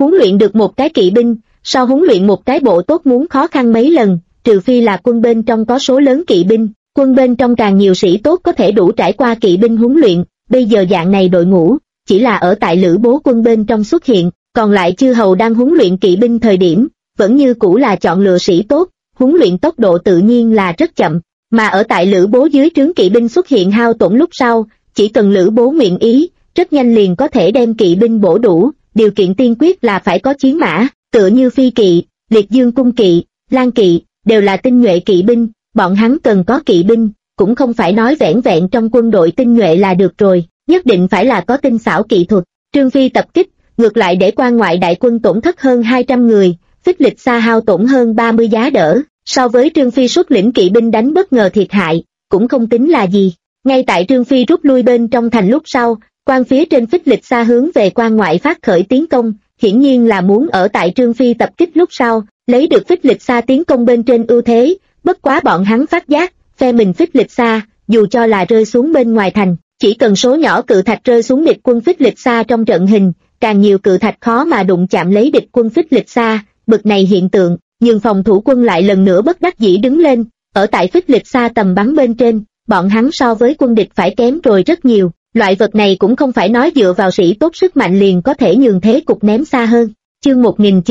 Huấn luyện được một cái kỵ binh, sau huấn luyện một cái bộ tốt muốn khó khăn mấy lần, trừ phi là quân bên trong có số lớn kỵ binh, quân bên trong càng nhiều sĩ tốt có thể đủ trải qua kỵ binh huấn luyện, bây giờ dạng này đội ngũ, chỉ là ở tại Lữ Bố quân bên trong xuất hiện, còn lại chư hầu đang huấn luyện kỵ binh thời điểm, vẫn như cũ là chọn lựa sĩ tốt, huấn luyện tốc độ tự nhiên là rất chậm, mà ở tại Lữ Bố dưới trướng kỵ binh xuất hiện hao tổn lúc sau, chỉ cần Lữ Bố nguyện ý, rất nhanh liền có thể đem kỵ binh bổ đủ, điều kiện tiên quyết là phải có chiến mã, tựa như phi kỵ, liệt dương cung kỵ, lang kỵ, đều là tinh nhuệ kỵ binh, bọn hắn cần có kỵ binh, cũng không phải nói vẻn vẹn trong quân đội tinh nhuệ là được rồi, nhất định phải là có tinh xảo kỹ thuật. Trương Phi tập kích, ngược lại để quan ngoại đại quân tổn thất hơn 200 người, Phích Lịch Sa hao tổn hơn 30 giá đỡ, so với Trương Phi xuất lĩnh kỵ binh đánh bất ngờ thiệt hại, cũng không tính là gì. Ngay tại Trương Phi rút lui bên trong thành lúc sau, quan phía trên Phích Lịch Sa hướng về quan ngoại phát khởi tiến công, hiển nhiên là muốn ở tại Trương Phi tập kích lúc sau, lấy được Phích Lịch Sa tiến công bên trên ưu thế, bất quá bọn hắn phát giác, phe mình Phích Lịch Sa, dù cho là rơi xuống bên ngoài thành, chỉ cần số nhỏ cự thạch rơi xuống địch quân Phích Lịch Sa trong trận hình, càng nhiều cự thạch khó mà đụng chạm lấy địch quân Phích Lịch Sa, bực này hiện tượng, nhưng phòng thủ quân lại lần nữa bất đắc dĩ đứng lên, ở tại Phích Lịch Sa tầm bắn bên trên, bọn hắn so với quân địch phải kém rồi rất nhiều, loại vật này cũng không phải nói dựa vào sĩ tốt sức mạnh liền có thể nhường thế cục ném xa hơn. Chương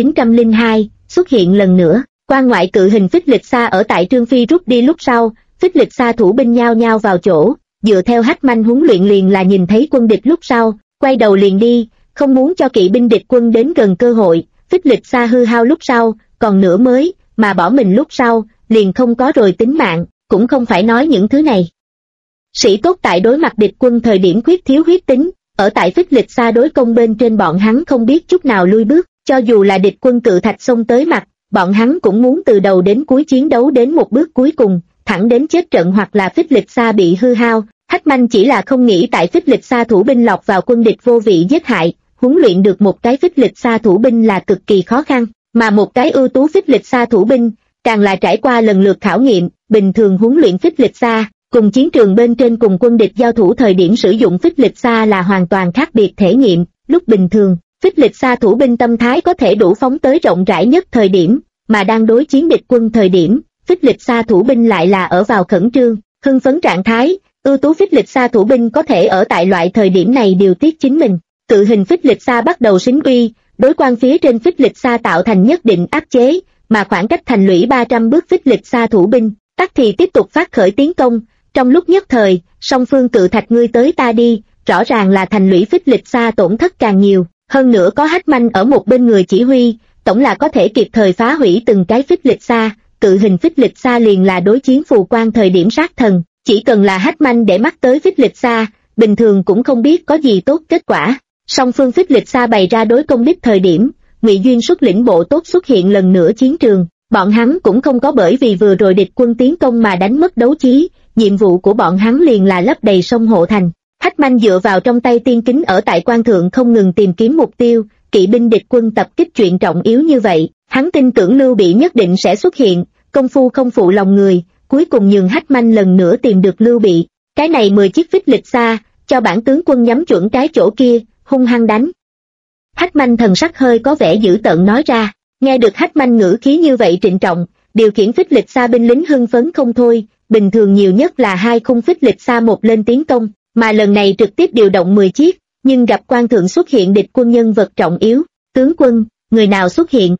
1902, xuất hiện lần nữa, quan ngoại cự hình Phích Lịch Sa ở tại Trương Phi rút đi lúc sau, Phích Lịch Sa thủ binh nhao nhao vào chỗ, dựa theo Hách Manh huấn luyện liền là nhìn thấy quân địch lúc sau, quay đầu liền đi, không muốn cho kỵ binh địch quân đến gần cơ hội. Phích Lịch Sa hư hao lúc sau, còn nửa mới, mà bỏ mình lúc sau, liền không có rồi tính mạng, cũng không phải nói những thứ này. Sĩ tốt tại đối mặt địch quân thời điểm khuyết thiếu huyết tính, ở tại Phích Lịch Sa đối công bên trên bọn hắn không biết chút nào lui bước, cho dù là địch quân cự thạch xông tới mặt, bọn hắn cũng muốn từ đầu đến cuối chiến đấu đến một bước cuối cùng, thẳng đến chết trận hoặc là Phích Lịch Sa bị hư hao. Hách Manh chỉ là không nghĩ tại Phích Lịch Sa thủ binh lọt vào quân địch vô vị giết hại, huấn luyện được một cái Phích Lịch Sa thủ binh là cực kỳ khó khăn, mà một cái ưu tú Phích Lịch Sa thủ binh, càng là trải qua lần lượt khảo nghiệm. Bình thường huấn luyện Phích Lịch Sa, cùng chiến trường bên trên cùng quân địch giao thủ thời điểm sử dụng Phích Lịch Sa là hoàn toàn khác biệt thể nghiệm. Lúc bình thường, Phích Lịch Sa thủ binh tâm thái có thể đủ phóng tới rộng rãi nhất thời điểm, mà đang đối chiến địch quân thời điểm, Phích Lịch Sa thủ binh lại là ở vào khẩn trương, hưng phấn trạng thái. Ưu tú Phích Lịch Sa thủ binh có thể ở tại loại thời điểm này điều tiết chính mình. Cự hình Phích Lịch Sa bắt đầu xính uy, đối quan phía trên Phích Lịch Sa tạo thành nhất định áp chế, mà khoảng cách thành lũy 300 bước Phích Lịch Sa thủ binh, tắc thì tiếp tục phát khởi tiến công. Trong lúc nhất thời, song phương cự thạch ngươi tới ta đi, rõ ràng là thành lũy Phích Lịch Sa tổn thất càng nhiều, hơn nữa có Hách Manh ở một bên người chỉ huy, tổng là có thể kịp thời phá hủy từng cái Phích Lịch Sa. Cự hình Phích Lịch Sa liền là đối chiến phù quan thời điểm sát thần, chỉ cần là Hách Manh để mắt tới Phích Lịch Sa, bình thường cũng không biết có gì tốt kết quả. Song phương Phích Lịch Sa bày ra đối công đích thời điểm, Ngụy Duyên xuất lĩnh bộ tốt xuất hiện lần nữa chiến trường, bọn hắn cũng không có bởi vì vừa rồi địch quân tiến công mà đánh mất đấu chí, nhiệm vụ của bọn hắn liền là lấp đầy sông hộ thành. Hách Manh dựa vào trong tay tiên kính ở tại quan thượng không ngừng tìm kiếm mục tiêu, kỵ binh địch quân tập kích chuyện trọng yếu như vậy, hắn tin tưởng Lưu Bị nhất định sẽ xuất hiện, công phu không phụ lòng người, cuối cùng nhường Hách Manh lần nữa tìm được Lưu Bị. Cái này 10 chiếc Phích Lịch Sa, cho bản tướng quân nhắm chuẩn cái chỗ kia, hung hăng đánh. Hách Manh thần sắc hơi có vẻ dữ tợn nói ra, nghe được Hách Manh ngữ khí như vậy trịnh trọng, điều khiển Phích Lịch Sa binh lính hưng phấn không thôi, bình thường nhiều nhất là 2 khung Phích Lịch Sa một lên tiến công, mà lần này trực tiếp điều động 10 chiếc, nhưng gặp quan thượng xuất hiện địch quân nhân vật trọng yếu, tướng quân, người nào xuất hiện?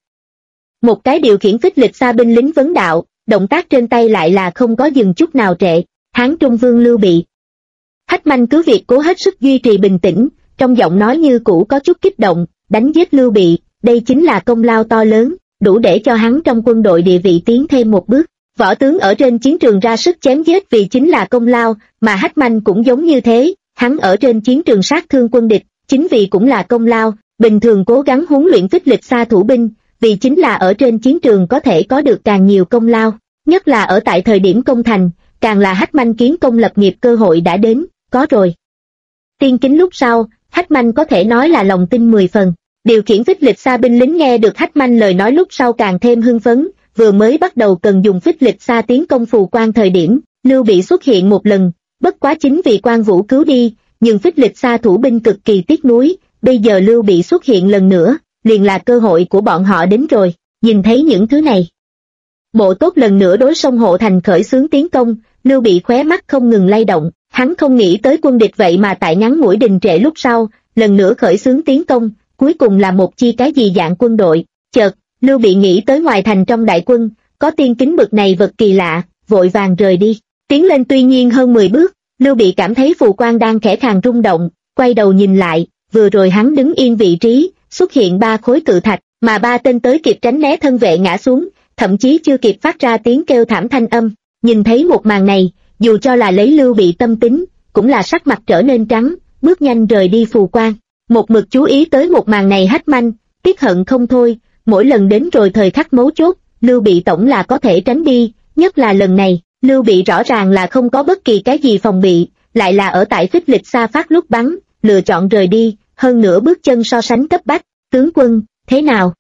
Một cái điều khiển Phích Lịch Sa binh lính vấn đạo, động tác trên tay lại là không có dừng chút nào trệ, Hán Trung Vương Lưu Bị. Hách Manh cứ việc cố hết sức duy trì bình tĩnh, trong giọng nói như cũ có chút kích động, đánh giết Lưu Bị, đây chính là công lao to lớn, đủ để cho hắn trong quân đội địa vị tiến thêm một bước. Võ tướng ở trên chiến trường ra sức chém giết vì chính là công lao, mà Hách Manh cũng giống như thế, hắn ở trên chiến trường sát thương quân địch, chính vì cũng là công lao, bình thường cố gắng huấn luyện Phích Lịch Sa thủ binh, vì chính là ở trên chiến trường có thể có được càng nhiều công lao, nhất là ở tại thời điểm công thành, càng là Hách Manh kiến công lập nghiệp cơ hội đã đến, có rồi. Tiên kính lúc sau, Hách Manh có thể nói là lòng tin 10 phần, điều khiển Phích Lịch Sa binh lính nghe được Hách Manh lời nói lúc sau càng thêm hưng phấn, vừa mới bắt đầu cần dùng Phích Lịch Sa tiến công phù quan thời điểm, Lưu Bị xuất hiện một lần, bất quá chính vì Quan Vũ cứu đi, nhưng Phích Lịch Sa thủ binh cực kỳ tiếc nuối, bây giờ Lưu Bị xuất hiện lần nữa, liền là cơ hội của bọn họ đến rồi. Nhìn thấy những thứ này, Bộ Tốt lần nữa đối sông Hộ Thành khởi xướng tiến công. Lưu Bị khóe mắt không ngừng lay động, hắn không nghĩ tới quân địch vậy mà tại ngắn ngủi đình trệ lúc sau, lần nữa khởi xướng tiến công, cuối cùng là một chi cái gì dạng quân đội. Chợt, Lưu Bị nghĩ tới ngoài thành trong đại quân, có tiên kính bực này vật kỳ lạ, vội vàng rời đi. Tiến lên tuy nhiên hơn 10 bước, Lưu Bị cảm thấy phù quan đang khẽ khàng rung động, quay đầu nhìn lại, vừa rồi hắn đứng yên vị trí, xuất hiện 3 khối cự thạch, mà 3 tên tới kịp tránh né thân vệ ngã xuống, thậm chí chưa kịp phát ra tiếng kêu thảm thanh âm. Nhìn thấy một màn này, dù cho là lấy Lưu Bị tâm tính, cũng là sắc mặt trở nên trắng, bước nhanh rời đi phù quan. Một mực chú ý tới một màn này Hách Manh, tiếc hận không thôi, mỗi lần đến rồi thời khắc mấu chốt, Lưu Bị tổng là có thể tránh đi, nhất là lần này, Lưu Bị rõ ràng là không có bất kỳ cái gì phòng bị, lại là ở tại phích lịch xa phát lúc bắn, lựa chọn rời đi, hơn nữa bước chân so sánh cấp bách. Tướng quân, thế nào?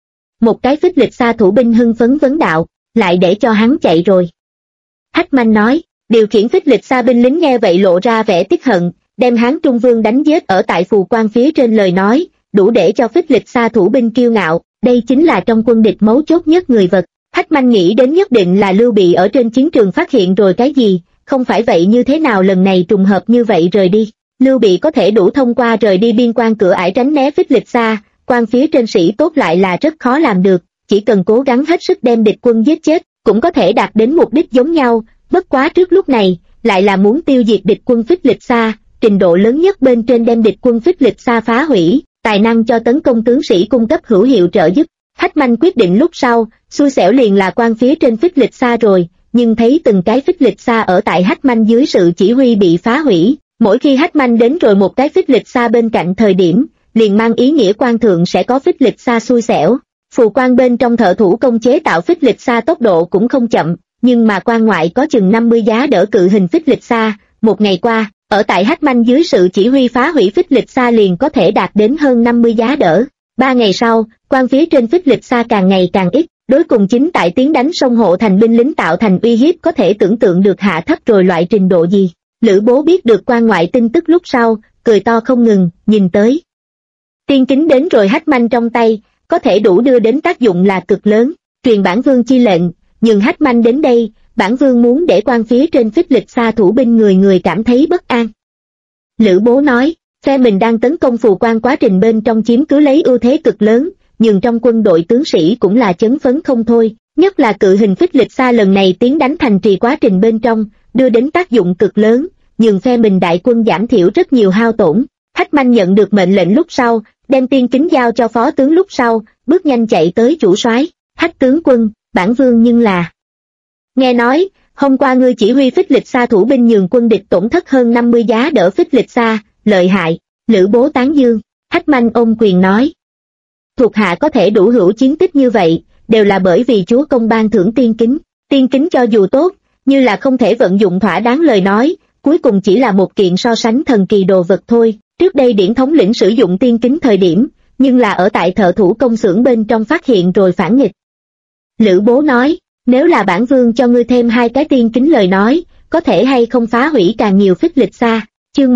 Một cái phích lịch xa thủ binh hưng phấn vấn đạo, lại để cho hắn chạy rồi. Hách Manh nói, điều khiển phích lịch xa binh lính nghe vậy lộ ra vẻ tiếc hận, đem Hán Trung Vương đánh giết ở tại phù quan phía trên lời nói, đủ để cho phích lịch xa thủ binh kiêu ngạo, đây chính là trong quân địch mấu chốt nhất người vật. Hách Manh nghĩ đến nhất định là Lưu Bị ở trên chiến trường phát hiện rồi cái gì, không phải vậy như thế nào lần này trùng hợp như vậy rời đi. Lưu Bị có thể đủ thông qua rời đi biên quan cửa ải tránh né phích lịch xa, quan phía trên sĩ tốt lại là rất khó làm được, chỉ cần cố gắng hết sức đem địch quân giết chết, cũng có thể đạt đến mục đích giống nhau, bất quá trước lúc này, lại là muốn tiêu diệt địch quân phích lịch xa, trình độ lớn nhất bên trên đem địch quân phích lịch xa phá hủy, tài năng cho tấn công tướng sĩ cung cấp hữu hiệu trợ giúp. Hách Manh quyết định lúc sau, xui xẻo liền là quan phía trên phích lịch xa rồi, nhưng thấy từng cái phích lịch xa ở tại Hách Manh dưới sự chỉ huy bị phá hủy, mỗi khi Hách Manh đến rồi một cái phích lịch xa bên cạnh thời điểm, liền mang ý nghĩa quan thượng sẽ có phích lịch xa xui xẻo. Phù quan bên trong thợ thủ công chế tạo phích lịch xa tốc độ cũng không chậm, nhưng mà quan ngoại có chừng 50 giá đỡ cự hình phích lịch xa, một ngày qua, ở tại Hách Manh dưới sự chỉ huy phá hủy phích lịch xa liền có thể đạt đến hơn 50 giá đỡ. 3 ngày sau, quan phía trên phích lịch xa càng ngày càng ít, đối cùng chính tại tiến đánh sông Hộ Thành binh lính tạo thành uy hiếp có thể tưởng tượng được hạ thấp rồi loại trình độ gì. Lữ Bố biết được quan ngoại tin tức lúc sau, cười to không ngừng, nhìn tới. Tiên kính đến rồi Hách Manh trong tay, có thể đủ đưa đến tác dụng là cực lớn, truyền bản vương chi lệnh, nhưng Hách Manh đến đây, bản vương muốn để quan phía trên phích lịch xa thủ binh người người cảm thấy bất an. Lữ Bố nói, phe mình đang tấn công phù quan quá trình bên trong chiếm cứ lấy ưu thế cực lớn, nhưng trong quân đội tướng sĩ cũng là chấn phấn không thôi, nhất là cự hình phích lịch xa lần này tiến đánh thành trì quá trình bên trong, đưa đến tác dụng cực lớn, nhưng phe mình đại quân giảm thiểu rất nhiều hao tổn. Hách Manh nhận được mệnh lệnh lúc sau, đem tiên kính giao cho phó tướng lúc sau, bước nhanh chạy tới chủ soái. Hách tướng quân, bản vương nhưng là. Nghe nói, hôm qua ngươi chỉ huy phích lịch xa thủ binh nhường quân địch tổn thất hơn 50 giá đỡ phích lịch xa, lợi hại. Lữ Bố tán dương. Hách Manh ôm quyền nói, thuộc hạ có thể đủ hữu chiến tích như vậy, đều là bởi vì chúa công ban thưởng tiên kính. Tiên kính cho dù tốt, như là không thể vận dụng thỏa đáng lời nói, cuối cùng chỉ là một kiện so sánh thần kỳ đồ vật thôi. Trước đây Điển thống lĩnh sử dụng tiên kính thời điểm, nhưng là ở tại thợ thủ công xưởng bên trong phát hiện rồi phản nghịch. Lữ Bố nói, nếu là bản vương cho ngươi thêm 2 cái tiên kính lời nói, có thể hay không phá hủy càng nhiều phích lịch xa. Chương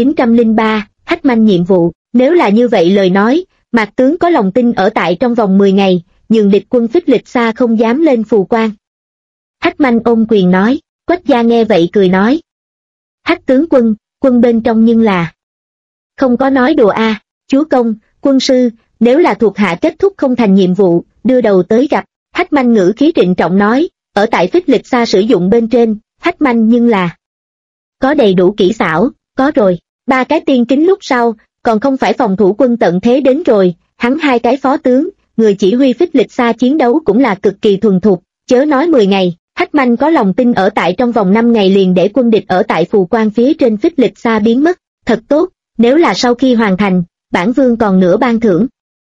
1903, Hách Manh nhiệm vụ. Nếu là như vậy lời nói, Mạc tướng có lòng tin ở tại trong vòng 10 ngày, nhưng địch quân phích lịch xa không dám lên phù quan. Hách Manh ôm quyền nói. Quách gia nghe vậy cười nói, Hách tướng quân, quân bên trong nhưng là không có nói đùa a. Chúa công, quân sư, nếu là thuộc hạ kết thúc không thành nhiệm vụ, đưa đầu tới gặp. Hách Manh ngữ khí trịnh trọng nói, ở tại phích lịch xa sử dụng bên trên, Hách Manh nhưng là có đầy đủ kỹ xảo, có rồi. 3 cái tiên kính lúc sau, còn không phải phòng thủ quân tận thế đến rồi, hắn 2 cái phó tướng, người chỉ huy phích lịch xa chiến đấu cũng là cực kỳ thuần thục, chớ nói 10 ngày, Hách Manh có lòng tin ở tại trong vòng 5 ngày liền để quân địch ở tại phù quan phía trên phích lịch xa biến mất, thật tốt, nếu là sau khi hoàn thành, bản vương còn nữa ban thưởng.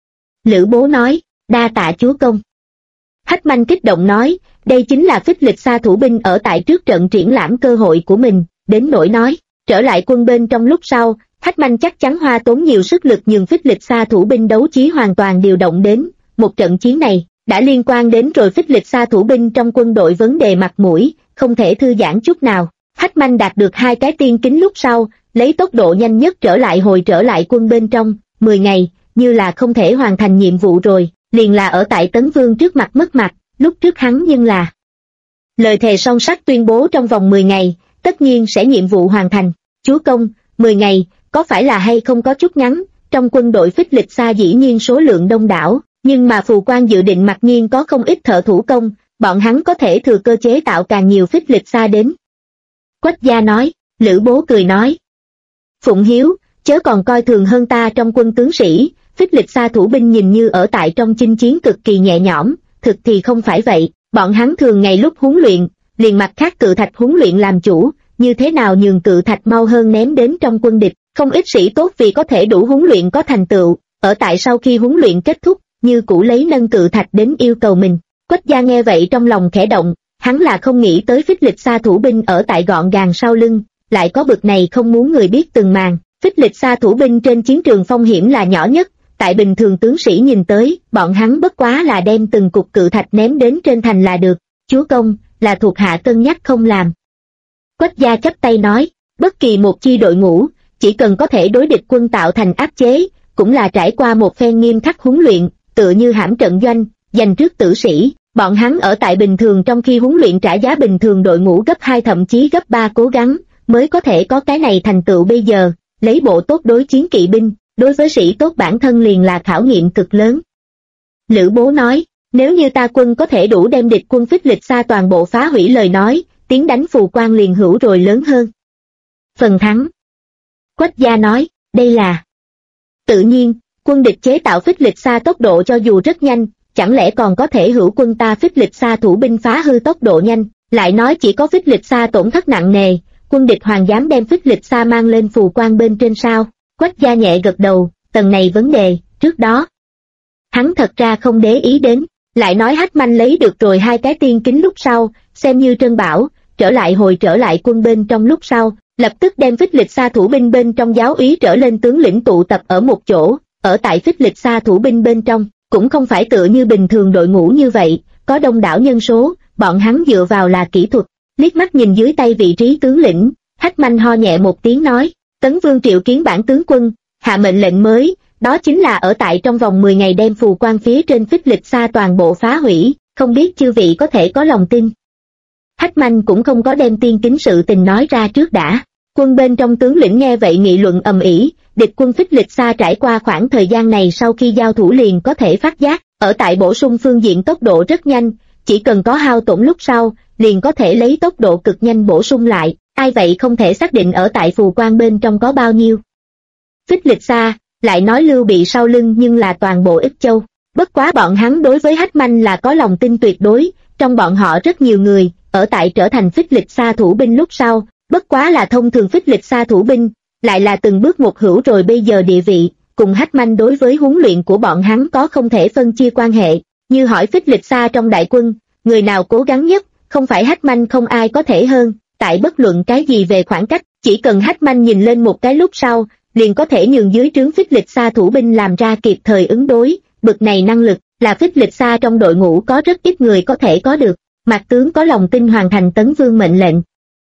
Lữ Bố nói, đa tạ chúa công. Hách Manh kích động nói, đây chính là phích lịch xa thủ binh ở tại trước trận triển lãm cơ hội của mình, đến nỗi nói, trở lại quân bên trong lúc sau, Hách Manh chắc chắn hoa tốn nhiều sức lực nhường phích lịch xa thủ binh đấu trí hoàn toàn điều động đến. Một trận chiến này, đã liên quan đến rồi phích lịch xa thủ binh trong quân đội vấn đề mặt mũi, không thể thư giãn chút nào. Hách Manh đạt được 2 cái tiên kính lúc sau, lấy tốc độ nhanh nhất hồi trở lại quân bên trong, 10 ngày, như là không thể hoàn thành nhiệm vụ rồi, liền là ở tại Tấn Vương trước mặt mất mặt, lúc trước hắn nhưng là lời thề son sắt tuyên bố trong vòng 10 ngày, tất nhiên sẽ nhiệm vụ hoàn thành. Chúa công, 10 ngày, có phải là hay không có chút ngắn, trong quân đội Phích Lịch Sa dĩ nhiên số lượng đông đảo, nhưng mà Phù Quan dự định mặc nhiên có không ít thợ thủ công, bọn hắn có thể thừa cơ chế tạo càng nhiều Phích Lịch Sa đến. Quách gia nói, Lữ Bố cười nói. Phụng Hiếu, chớ còn coi thường hơn ta trong quân tướng sĩ, Phích Lịch Sa thủ binh nhìn như ở tại trong chinh chiến cực kỳ nhẹ nhõm, thực thì không phải vậy, bọn hắn thường ngày lúc huấn luyện, liền mặt khác cự thạch huấn luyện làm chủ, như thế nào nhường cự thạch mau hơn ném đến trong quân địch, không ít sĩ tốt vì có thể đủ huấn luyện có thành tựu, ở tại sau khi huấn luyện kết thúc, như cũ lấy nâng cự thạch đến yêu cầu mình. Quách gia nghe vậy trong lòng khẽ động, hắn là không nghĩ tới Phích Lịch Sa thủ binh ở tại gọn gàng sau lưng, lại có bực này không muốn người biết từng màn. Phích Lịch Sa thủ binh trên chiến trường phong hiểm là nhỏ nhất, tại bình thường tướng sĩ nhìn tới, bọn hắn bất quá là đem từng cục cự thạch ném đến trên thành là được. Chúa công, là thuộc hạ cân nhắc không làm. Quách gia chắp tay nói, bất kỳ một chi đội ngũ, chỉ cần có thể đối địch quân tạo thành áp chế, cũng là trải qua một phen nghiêm khắc huấn luyện, tựa như hãm trận doanh, dành trước tử sĩ, bọn hắn ở tại bình thường trong khi huấn luyện trả giá bình thường đội ngũ gấp 2 thậm chí gấp 3 cố gắng, mới có thể có cái này thành tựu bây giờ, lấy bộ tốt đối chiến kỵ binh, đối với sĩ tốt bản thân liền là khảo nghiệm cực lớn. Lữ Bố nói, nếu như ta quân có thể đủ đem địch quân Phích Lịch Sa toàn bộ phá hủy lời nói, tiến đánh Phù Quan liền hữu rồi lớn hơn phần thắng. Quách gia nói, đây là tự nhiên, quân địch chế tạo Phích Lịch Sa tốc độ cho dù rất nhanh, chẳng lẽ còn có thể hữu quân ta Phích Lịch Sa thủ binh phá hư tốc độ nhanh, lại nói chỉ có Phích Lịch Sa tổn thất nặng nề, quân địch hoàng dám đem Phích Lịch Sa mang lên Phù Quan bên trên sao? Quách gia nhẹ gật đầu, tầng này vấn đề, trước đó hắn thật ra không để ý đến, lại nói Hách Manh lấy được rồi 2 cái tiên kính lúc sau, xem như Trân Bảo, trở lại quân bên trong lúc sau, lập tức đem Phích Lịch Sa thủ binh bên trong giáo úy trở lên tướng lĩnh tụ tập ở một chỗ, ở tại Phích Lịch Sa thủ binh bên trong, cũng không phải tựa như bình thường đội ngũ như vậy, có đông đảo nhân số, bọn hắn dựa vào là kỹ thuật. Liếc mắt nhìn dưới tay vị trí tướng lĩnh, Hách Manh ho nhẹ một tiếng nói, Tấn Vương triệu kiến bản tướng quân, hạ mệnh lệnh mới, đó chính là ở tại trong vòng 10 ngày đem Phù Quan phía trên Phích Lịch Sa toàn bộ phá hủy, không biết chư vị có thể có lòng tin. Hách Manh cũng không có đem tiên kính sự tình nói ra trước đã. Quân bên trong tướng lĩnh nghe vậy nghị luận ầm ĩ, địch quân Phích Lịch Sa trải qua khoảng thời gian này sau khi giao thủ liền có thể phát giác, ở tại bổ sung phương diện tốc độ rất nhanh, chỉ cần có hao tổn lúc sau, liền có thể lấy tốc độ cực nhanh bổ sung lại, ai vậy không thể xác định ở tại Phù Quan bên trong có bao nhiêu. Phích Lịch Sa, lại nói Lưu Bị sau lưng nhưng là toàn bộ Ích Châu, bất quá bọn hắn đối với Hách Manh là có lòng tin tuyệt đối, trong bọn họ rất nhiều người, ở tại trở thành Phích Lịch Sa thủ binh lúc sau, bất quá là thông thường Phích Lịch Sa thủ binh, lại là từng bước một hữu rồi bây giờ địa vị, cùng Hách Manh đối với huấn luyện của bọn hắn có không thể phân chia quan hệ, như hỏi Phích Lịch Sa trong đại quân, người nào cố gắng nhất, không phải Hách Manh không ai có thể hơn, tại bất luận cái gì về khoảng cách, chỉ cần Hách Manh nhìn lên một cái lúc sau, liền có thể nhường dưới trướng Phích Lịch Sa thủ binh làm ra kịp thời ứng đối, bực này năng lực, là Phích Lịch Sa trong đội ngũ có rất ít người có thể có được. Mạc tướng có lòng tin hoàn thành Tấn Vương mệnh lệnh.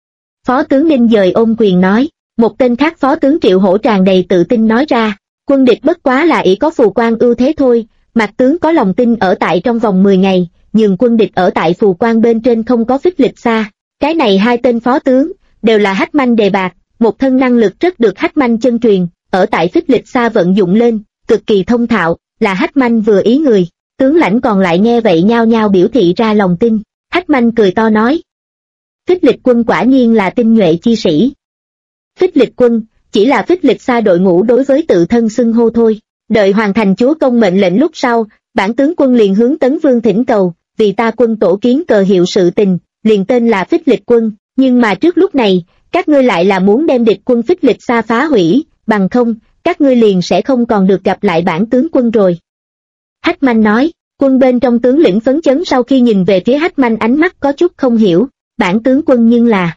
Phó tướng Ninh Dời ôm quyền nói, một tên khác Phó tướng Triệu Hổ tràn đầy tự tin nói ra, quân địch bất quá là ỷ có Phù Quan ưu thế thôi, Mạc tướng có lòng tin ở tại trong vòng 10 ngày, nhưng quân địch ở tại Phù Quan bên trên không có Phích Lịch Sa. Cái này 2 tên phó tướng, đều là Hách Manh đề bạt, một thân năng lực rất được Hách Manh chân truyền, ở tại Phích Lịch Sa vận dụng lên, cực kỳ thông thạo, là Hách Manh vừa ý người, tướng lãnh còn lại nghe vậy nhao nhao biểu thị ra lòng tin. Hách Manh cười to nói, Phích Lịch quân quả nhiên là tinh nhuệ chi sĩ. Phích Lịch quân, chỉ là Phích Lịch Sa đội ngũ đối với tự thân xưng hô thôi, đợi hoàn thành chúa công mệnh lệnh lúc sau, bản tướng quân liền hướng Tấn Vương thỉnh cầu, vì ta quân tổ kiến cờ hiệu sự tình, liền tên là Phích Lịch quân, nhưng mà trước lúc này, các ngươi lại là muốn đem địch quân Phích Lịch Sa phá hủy, bằng không, các ngươi liền sẽ không còn được gặp lại bản tướng quân rồi. Hách Manh nói, quân bên trong tướng lĩnh phấn chấn sau khi nhìn về phía Hách Manh ánh mắt có chút không hiểu, bản tướng quân nhưng là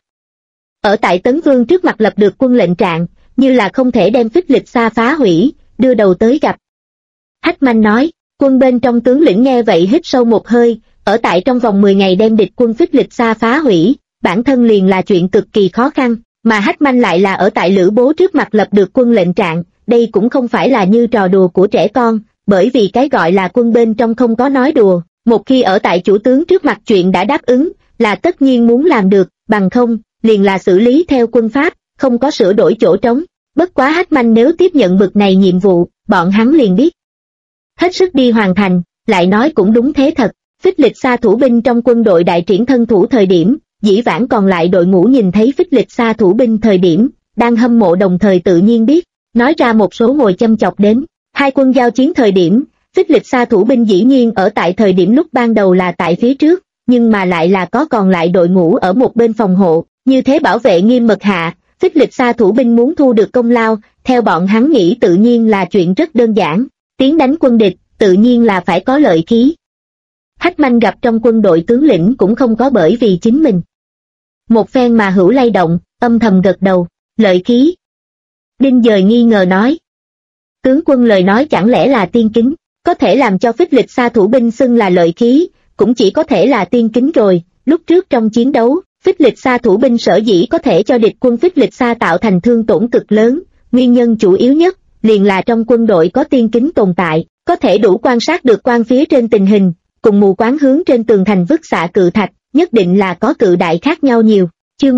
ở tại Tấn Vương trước mặt lập được quân lệnh trạng, như là không thể đem Phích Lịch Sa phá hủy, đưa đầu tới gặp. Hách Manh nói, quân bên trong tướng lĩnh nghe vậy hít sâu một hơi, ở tại trong vòng 10 ngày đem địch quân Phích Lịch Sa phá hủy, bản thân liền là chuyện cực kỳ khó khăn, mà Hách Manh lại là ở tại Lữ Bố trước mặt lập được quân lệnh trạng, đây cũng không phải là như trò đùa của trẻ con, bởi vì cái gọi là quân bên trong không có nói đùa, một khi ở tại chủ tướng trước mặt chuyện đã đáp ứng, là tất nhiên muốn làm được, bằng không, liền là xử lý theo quân pháp, không có sửa đổi chỗ trống. Bất quá Hách Manh nếu tiếp nhận bực này nhiệm vụ, bọn hắn liền biết hết sức đi hoàn thành, lại nói cũng đúng thế thật. Phích Lịch Sa thủ binh trong quân đội đại triển thân thủ thời điểm, dĩ vãng còn lại đội ngũ nhìn thấy Phích Lịch Sa thủ binh thời điểm, đang hâm mộ đồng thời tự nhiên biết, nói ra một số ngồi châm chọc đến. Hai quân giao chiến thời điểm, Phích Lịch Sa thủ binh dĩ nhiên ở tại thời điểm lúc ban đầu là tại phía trước, nhưng mà lại là có còn lại đội ngũ ở một bên phòng hộ, như thế bảo vệ nghiêm mật hạ, Phích Lịch Sa thủ binh muốn thu được công lao, theo bọn hắn nghĩ tự nhiên là chuyện rất đơn giản, tiến đánh quân địch, tự nhiên là phải có lợi khí. Hách Manh gặp trong quân đội tướng lĩnh cũng không có bởi vì chính mình một phen mà hữu lay động, âm thầm gật đầu, lợi khí. Đinh Dời nghi ngờ nói, tướng quân lời nói chẳng lẽ là tiên kính, có thể làm cho Phích Lịch Sa thủ binh xưng là lợi khí, cũng chỉ có thể là tiên kính rồi. Lúc trước trong chiến đấu, Phích Lịch Sa thủ binh sở dĩ có thể cho địch quân Phích Lịch Sa tạo thành thương tổn cực lớn, nguyên nhân chủ yếu nhất liền là trong quân đội có tiên kính tồn tại, có thể đủ quan sát được quan phía trên tình hình, cùng mù quáng hướng trên tường thành vứt xạ cự thạch, nhất định là có cự đại khác nhau nhiều. Chương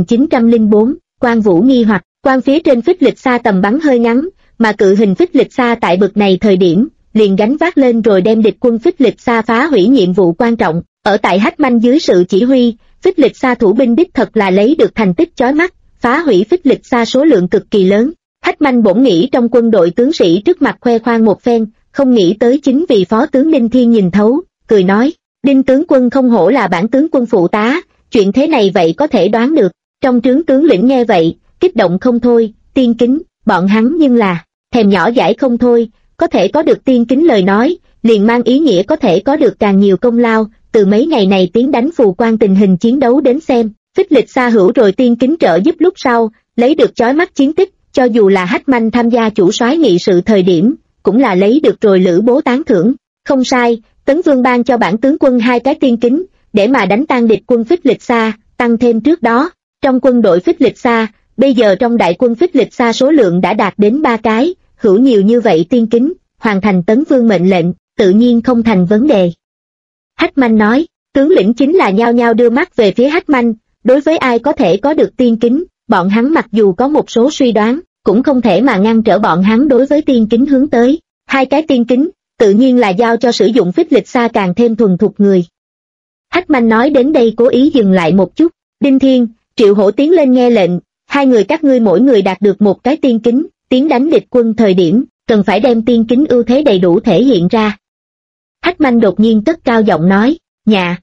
1904, Quan Vũ nghi hoặc, quan phía trên Phích Lịch Sa tầm bắn hơi ngắn, mà cự hình Phích Lịch Sa tại bực này thời điểm, liền gánh vác lên rồi đem địch quân Phích Lịch Sa phá hủy nhiệm vụ quan trọng. Ở tại Hách Manh dưới sự chỉ huy, Phích Lịch Sa thủ binh đích thật là lấy được thành tích chói mắt, phá hủy Phích Lịch Sa số lượng cực kỳ lớn. Hách Manh bổn nghĩ trong quân đội tướng sĩ trước mặt khoe khoang một phen, không nghĩ tới chính vì phó tướng Đinh Thiên nhìn thấu, cười nói, Đinh tướng quân không hổ là bản tướng quân phụ tá, chuyện thế này vậy có thể đoán được. Trong trướng tướng lĩnh nghe vậy, kích động không thôi, tiên kính, bọn hắn nhưng là thèm nhỏ dãi không thôi, có thể có được tiên kính lời nói, liền mang ý nghĩa có thể có được càng nhiều công lao. Từ mấy ngày này tiến đánh Phù Quan tình hình chiến đấu đến xem, Phích Lịch Sa hữu rồi tiên kính trợ giúp lúc sau, lấy được chói mắt chiến tích, cho dù là Hách Manh tham gia chủ soái nghị sự thời điểm, cũng là lấy được rồi Lữ Bố tán thưởng. Không sai, Tấn Vương ban cho bản tướng quân 2 cái tiên kính, để mà đánh tan địch quân Phích Lịch Sa, tăng thêm trước đó, trong quân đội Phích Lịch Sa, bây giờ trong đại quân Phích Lịch Sa số lượng đã đạt đến 3 cái, hữu nhiều như vậy tiên kính, hoàn thành Tấn Vương mệnh lệnh, tự nhiên không thành vấn đề. Hách Manh nói, tướng lĩnh chính là nhao nhao đưa mắt về phía Hách Manh, đối với ai có thể có được tiên kính, bọn hắn mặc dù có một số suy đoán, cũng không thể mà ngăn trở bọn hắn đối với tiên kính hướng tới. 2 cái tiên kính, tự nhiên là giao cho sử dụng Phích Lịch Sa càng thêm thuần thục người. Hách Manh nói đến đây cố ý dừng lại một chút, Đinh Thiên, Triệu Hổ tiến lên nghe lệnh, 2 người các ngươi mỗi người đạt được 1 cái tiên kính, tiến đánh địch quân thời điểm, cần phải đem tiên kính ưu thế đầy đủ thể hiện ra. Hách Manh đột nhiên cất cao giọng nói, dạ.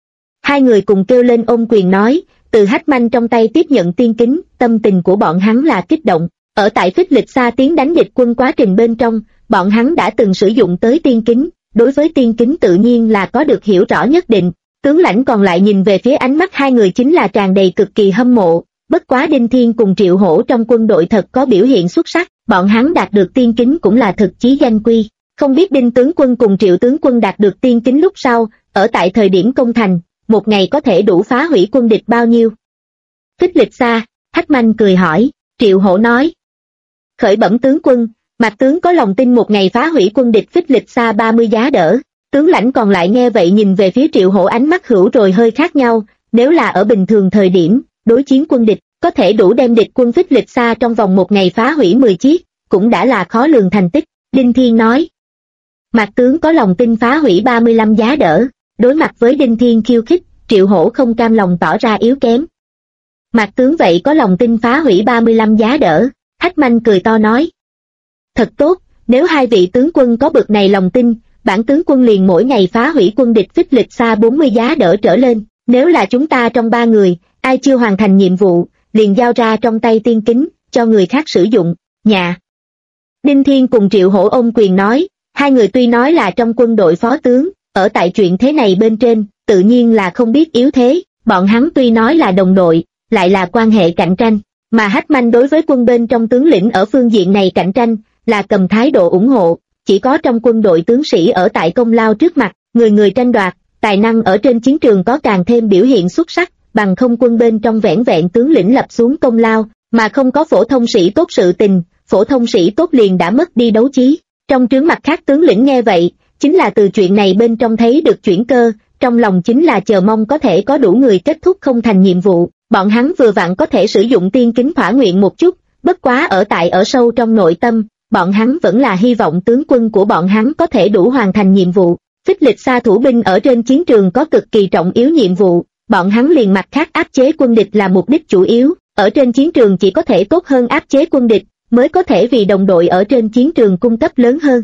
2 người cùng kêu lên ôm quyền nói, từ Hách Manh trong tay tiếp nhận tiên kính, tâm tình của bọn hắn là kích động. Ở tại Phích Lịch Sa tiến đánh địch quân quá trình bên trong, bọn hắn đã từng sử dụng tới tiên kính, đối với tiên kính tự nhiên là có được hiểu rõ nhất định. Tướng lãnh còn lại nhìn về phía ánh mắt 2 người chính là tràn đầy cực kỳ hâm mộ, bất quá Đinh Thiên cùng Triệu Hổ trong quân đội thật có biểu hiện xuất sắc, bọn hắn đạt được tiên kính cũng là thực chí danh quy. Không biết Đinh tướng quân cùng Triệu tướng quân đạt được tiên kính lúc sau, ở tại thời điểm công thành, một ngày có thể đủ phá hủy quân địch bao nhiêu? Phích Lịch Sa, Hách Manh cười hỏi, Triệu Hổ nói. Khởi bẩm tướng quân, Mạc tướng có lòng tin một ngày phá hủy quân địch Phích Lịch Sa 30 giá đỡ. Tướng lãnh còn lại nghe vậy nhìn về phía Triệu Hổ ánh mắt hữu rồi hơi khác nhau, nếu là ở bình thường thời điểm, đối chiến quân địch, có thể đủ đem địch quân Phích Lịch Sa trong vòng một ngày phá hủy 10 chiếc, cũng đã là khó lường thành tích. Đinh Thiên nói, Mạc tướng có lòng tin phá hủy 35 giá đỡ. Đối mặt với Đinh Thiên khiêu khích, Triệu Hổ không cam lòng tỏ ra yếu kém. Mạc tướng vậy có lòng tin phá hủy 35 giá đỡ. Hách Manh cười to nói, thật tốt, nếu 2 vị tướng quân có bực này lòng tin, bản tướng quân liền mỗi ngày phá hủy quân địch Phích Lịch Sa 40 giá đỡ trở lên. Nếu là chúng ta trong 3 người, ai chưa hoàn thành nhiệm vụ, liền giao ra trong tay tiên kính, cho người khác sử dụng. Dạ. Đinh Thiên cùng Triệu Hổ ôm quyền nói, 2 người tuy nói là trong quân đội phó tướng, ở tại chuyện thế này bên trên, tự nhiên là không biết yếu thế, bọn hắn tuy nói là đồng đội, lại là quan hệ cạnh tranh, mà Hách Manh đối với quân bên trong tướng lĩnh ở phương diện này cạnh tranh, là cầm thái độ ủng hộ, chỉ có trong quân đội tướng sĩ ở tại công lao trước mặt, người người tranh đoạt, tài năng ở trên chiến trường có càng thêm biểu hiện xuất sắc, bằng không quân bên trong vẻn vẹn tướng lĩnh lập xuống công lao, mà không có phổ thông sĩ tốt sự tình, phổ thông sĩ tốt liền đã mất đi đấu chí. Trong trướng mặt khác tướng lĩnh nghe vậy, chính là từ chuyện này bên trong thấy được chuyển cơ, trong lòng chính là chờ mong có thể có đủ người kết thúc không thành nhiệm vụ, bọn hắn vừa vặn có thể sử dụng tiên kính thỏa nguyện một chút, bất quá ở sâu trong nội tâm, bọn hắn vẫn là hy vọng tướng quân của bọn hắn có thể đủ hoàn thành nhiệm vụ. Phích Lịch Sa thủ binh ở trên chiến trường có cực kỳ trọng yếu nhiệm vụ, bọn hắn liền mặt khác áp chế quân địch là mục đích chủ yếu, ở trên chiến trường chỉ có thể tốt hơn áp chế quân địch, mới có thể vì đồng đội ở trên chiến trường cung cấp lớn hơn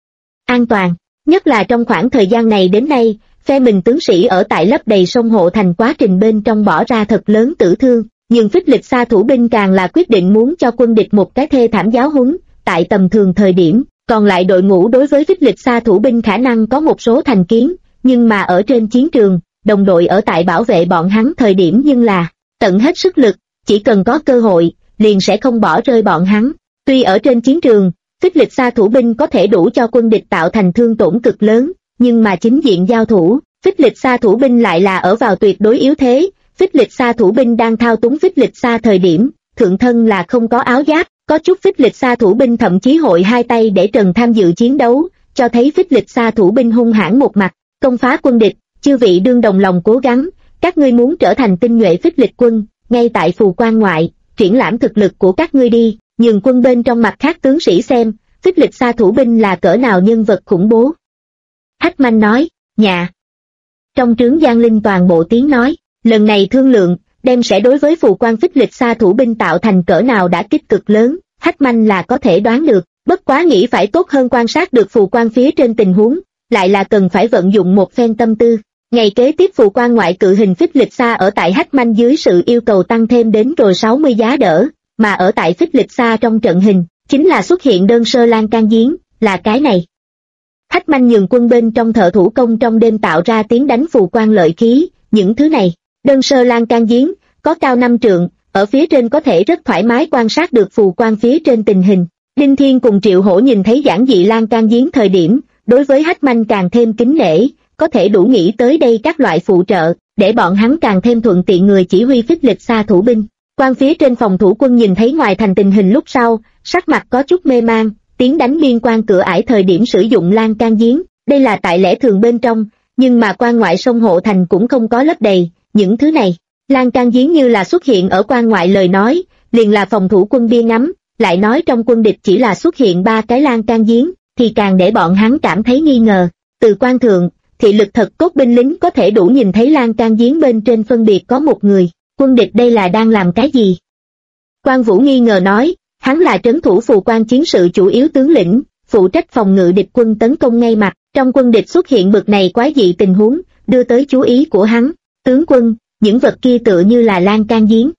an toàn. Nhất là trong khoảng thời gian này đến nay, phe mình tướng sĩ ở tại lấp đầy sông Hộ Thành quá trình bên trong bỏ ra thật lớn tử thương, nhưng Phích Lịch Sa thủ binh càng là quyết định muốn cho quân địch một cái thê thảm giáo huấn, tại tầm thường thời điểm, còn lại đội ngũ đối với Phích Lịch Sa thủ binh khả năng có một số thành kiến, nhưng mà ở trên chiến trường, đồng đội ở tại bảo vệ bọn hắn thời điểm nhưng là tận hết sức lực, chỉ cần có cơ hội, liền sẽ không bỏ rơi bọn hắn. Tuy ở trên chiến trường, Phích Lịch Sa thủ binh có thể đủ cho quân địch tạo thành thương tổn cực lớn, nhưng mà chính diện giao thủ, Phích Lịch Sa thủ binh lại là ở vào tuyệt đối yếu thế. Phích Lịch Sa thủ binh đang thao túng Phích Lịch Sa thời điểm, thượng thân là không có áo giáp, có chút Phích Lịch Sa thủ binh thậm chí hội hai tay để trần tham dự chiến đấu, cho thấy Phích Lịch Sa thủ binh hung hãn một mặt, công phá quân địch. Chư vị đương đồng lòng cố gắng, các ngươi muốn trở thành tinh nhuệ Phích Lịch quân, ngay tại phù quan ngoại, triển lãm thực lực của các ngươi đi, nhường quân bên trong mặt khác tướng sĩ xem, Phích Lịch Sa thủ binh là cỡ nào nhân vật khủng bố. Hách Manh nói, dạ. Trong trướng Giang Linh toàn bộ tiếng nói, lần này thương lượng, đem sẽ đối với phù quan Phích Lịch Sa thủ binh tạo thành cỡ nào đã kích cực lớn, Hách Manh là có thể đoán được, bất quá nghĩ phải tốt hơn quan sát được phù quan phía trên tình huống, lại là cần phải vận dụng một phen tâm tư. Ngày kế tiếp phù quan ngoại cự hình Phích Lịch Sa ở tại Hách Manh dưới sự yêu cầu tăng thêm đến rồi 60 giá đỡ, mà ở tại Phích Lịch Sa trong trận hình, chính là xuất hiện đơn sơ lan can giếng, là cái này. Hách Manh nhường quân bên trong thợ thủ công trong đêm tạo ra tiếng đánh phù quan lợi khí, những thứ này, đơn sơ lan can giếng, có cao 5 trượng, ở phía trên có thể rất thoải mái quan sát được phù quan phía trên tình hình. Đinh Thiên cùng Triệu Hổ nhìn thấy giản dị lan can giếng thời điểm, đối với Hách Manh càng thêm kính nể, có thể đủ nghĩ tới đây các loại phụ trợ, để bọn hắn càng thêm thuận tiện người chỉ huy Phích Lịch Sa thủ binh. Quan phía trên phòng thủ quân nhìn thấy ngoài thành tình hình lúc sau, sắc mặt có chút mê man, tiến đánh biên quan cửa ải thời điểm sử dụng lan can giếng, đây là tại lẽ thường bên trong, nhưng mà quan ngoại sông Hộ Thành cũng không có lấp đầy, những thứ này. Lan can giếng như là xuất hiện ở quan ngoại lời nói, liền là phòng thủ quân bia ngắm, lại nói trong quân địch chỉ là xuất hiện 3 cái lan can giếng, thì càng để bọn hắn cảm thấy nghi ngờ. Từ quan thượng, thị lực thật tốt binh lính có thể đủ nhìn thấy lan can giếng bên trên phân biệt có một người, quân địch đây là đang làm cái gì? Quan Vũ nghi ngờ nói, hắn là trấn thủ phù quan chiến sự chủ yếu tướng lĩnh, phụ trách phòng ngự địch quân tấn công ngay mặt, trong quân địch xuất hiện bực này quái dị tình huống, đưa tới chú ý của hắn. Tướng quân, những vật kia tựa như là lan can giếng.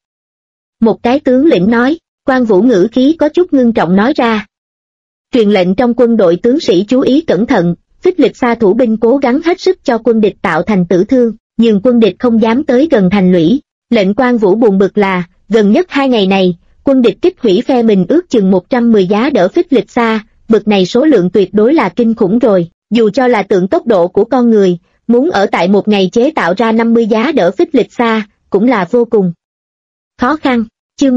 Một cái tướng lĩnh nói, Quan Vũ ngữ khí có chút ngưng trọng nói ra. Truyền lệnh trong quân đội tướng sĩ chú ý cẩn thận, Phích Lịch Sa thủ binh cố gắng hết sức cho quân địch tạo thành tử thương, nhưng quân địch không dám tới gần thành lũy. Lệnh Quan Vũ buồn bực là, gần nhất 2 ngày này, quân địch kích hủy phe mình ước chừng 110 giá đỡ Phích Lịch Sa, bực này số lượng tuyệt đối là kinh khủng rồi, dù cho là tượng tốc độ của con người, muốn ở tại một ngày chế tạo ra 50 giá đỡ Phích Lịch Sa, cũng là vô cùng khó khăn. Chương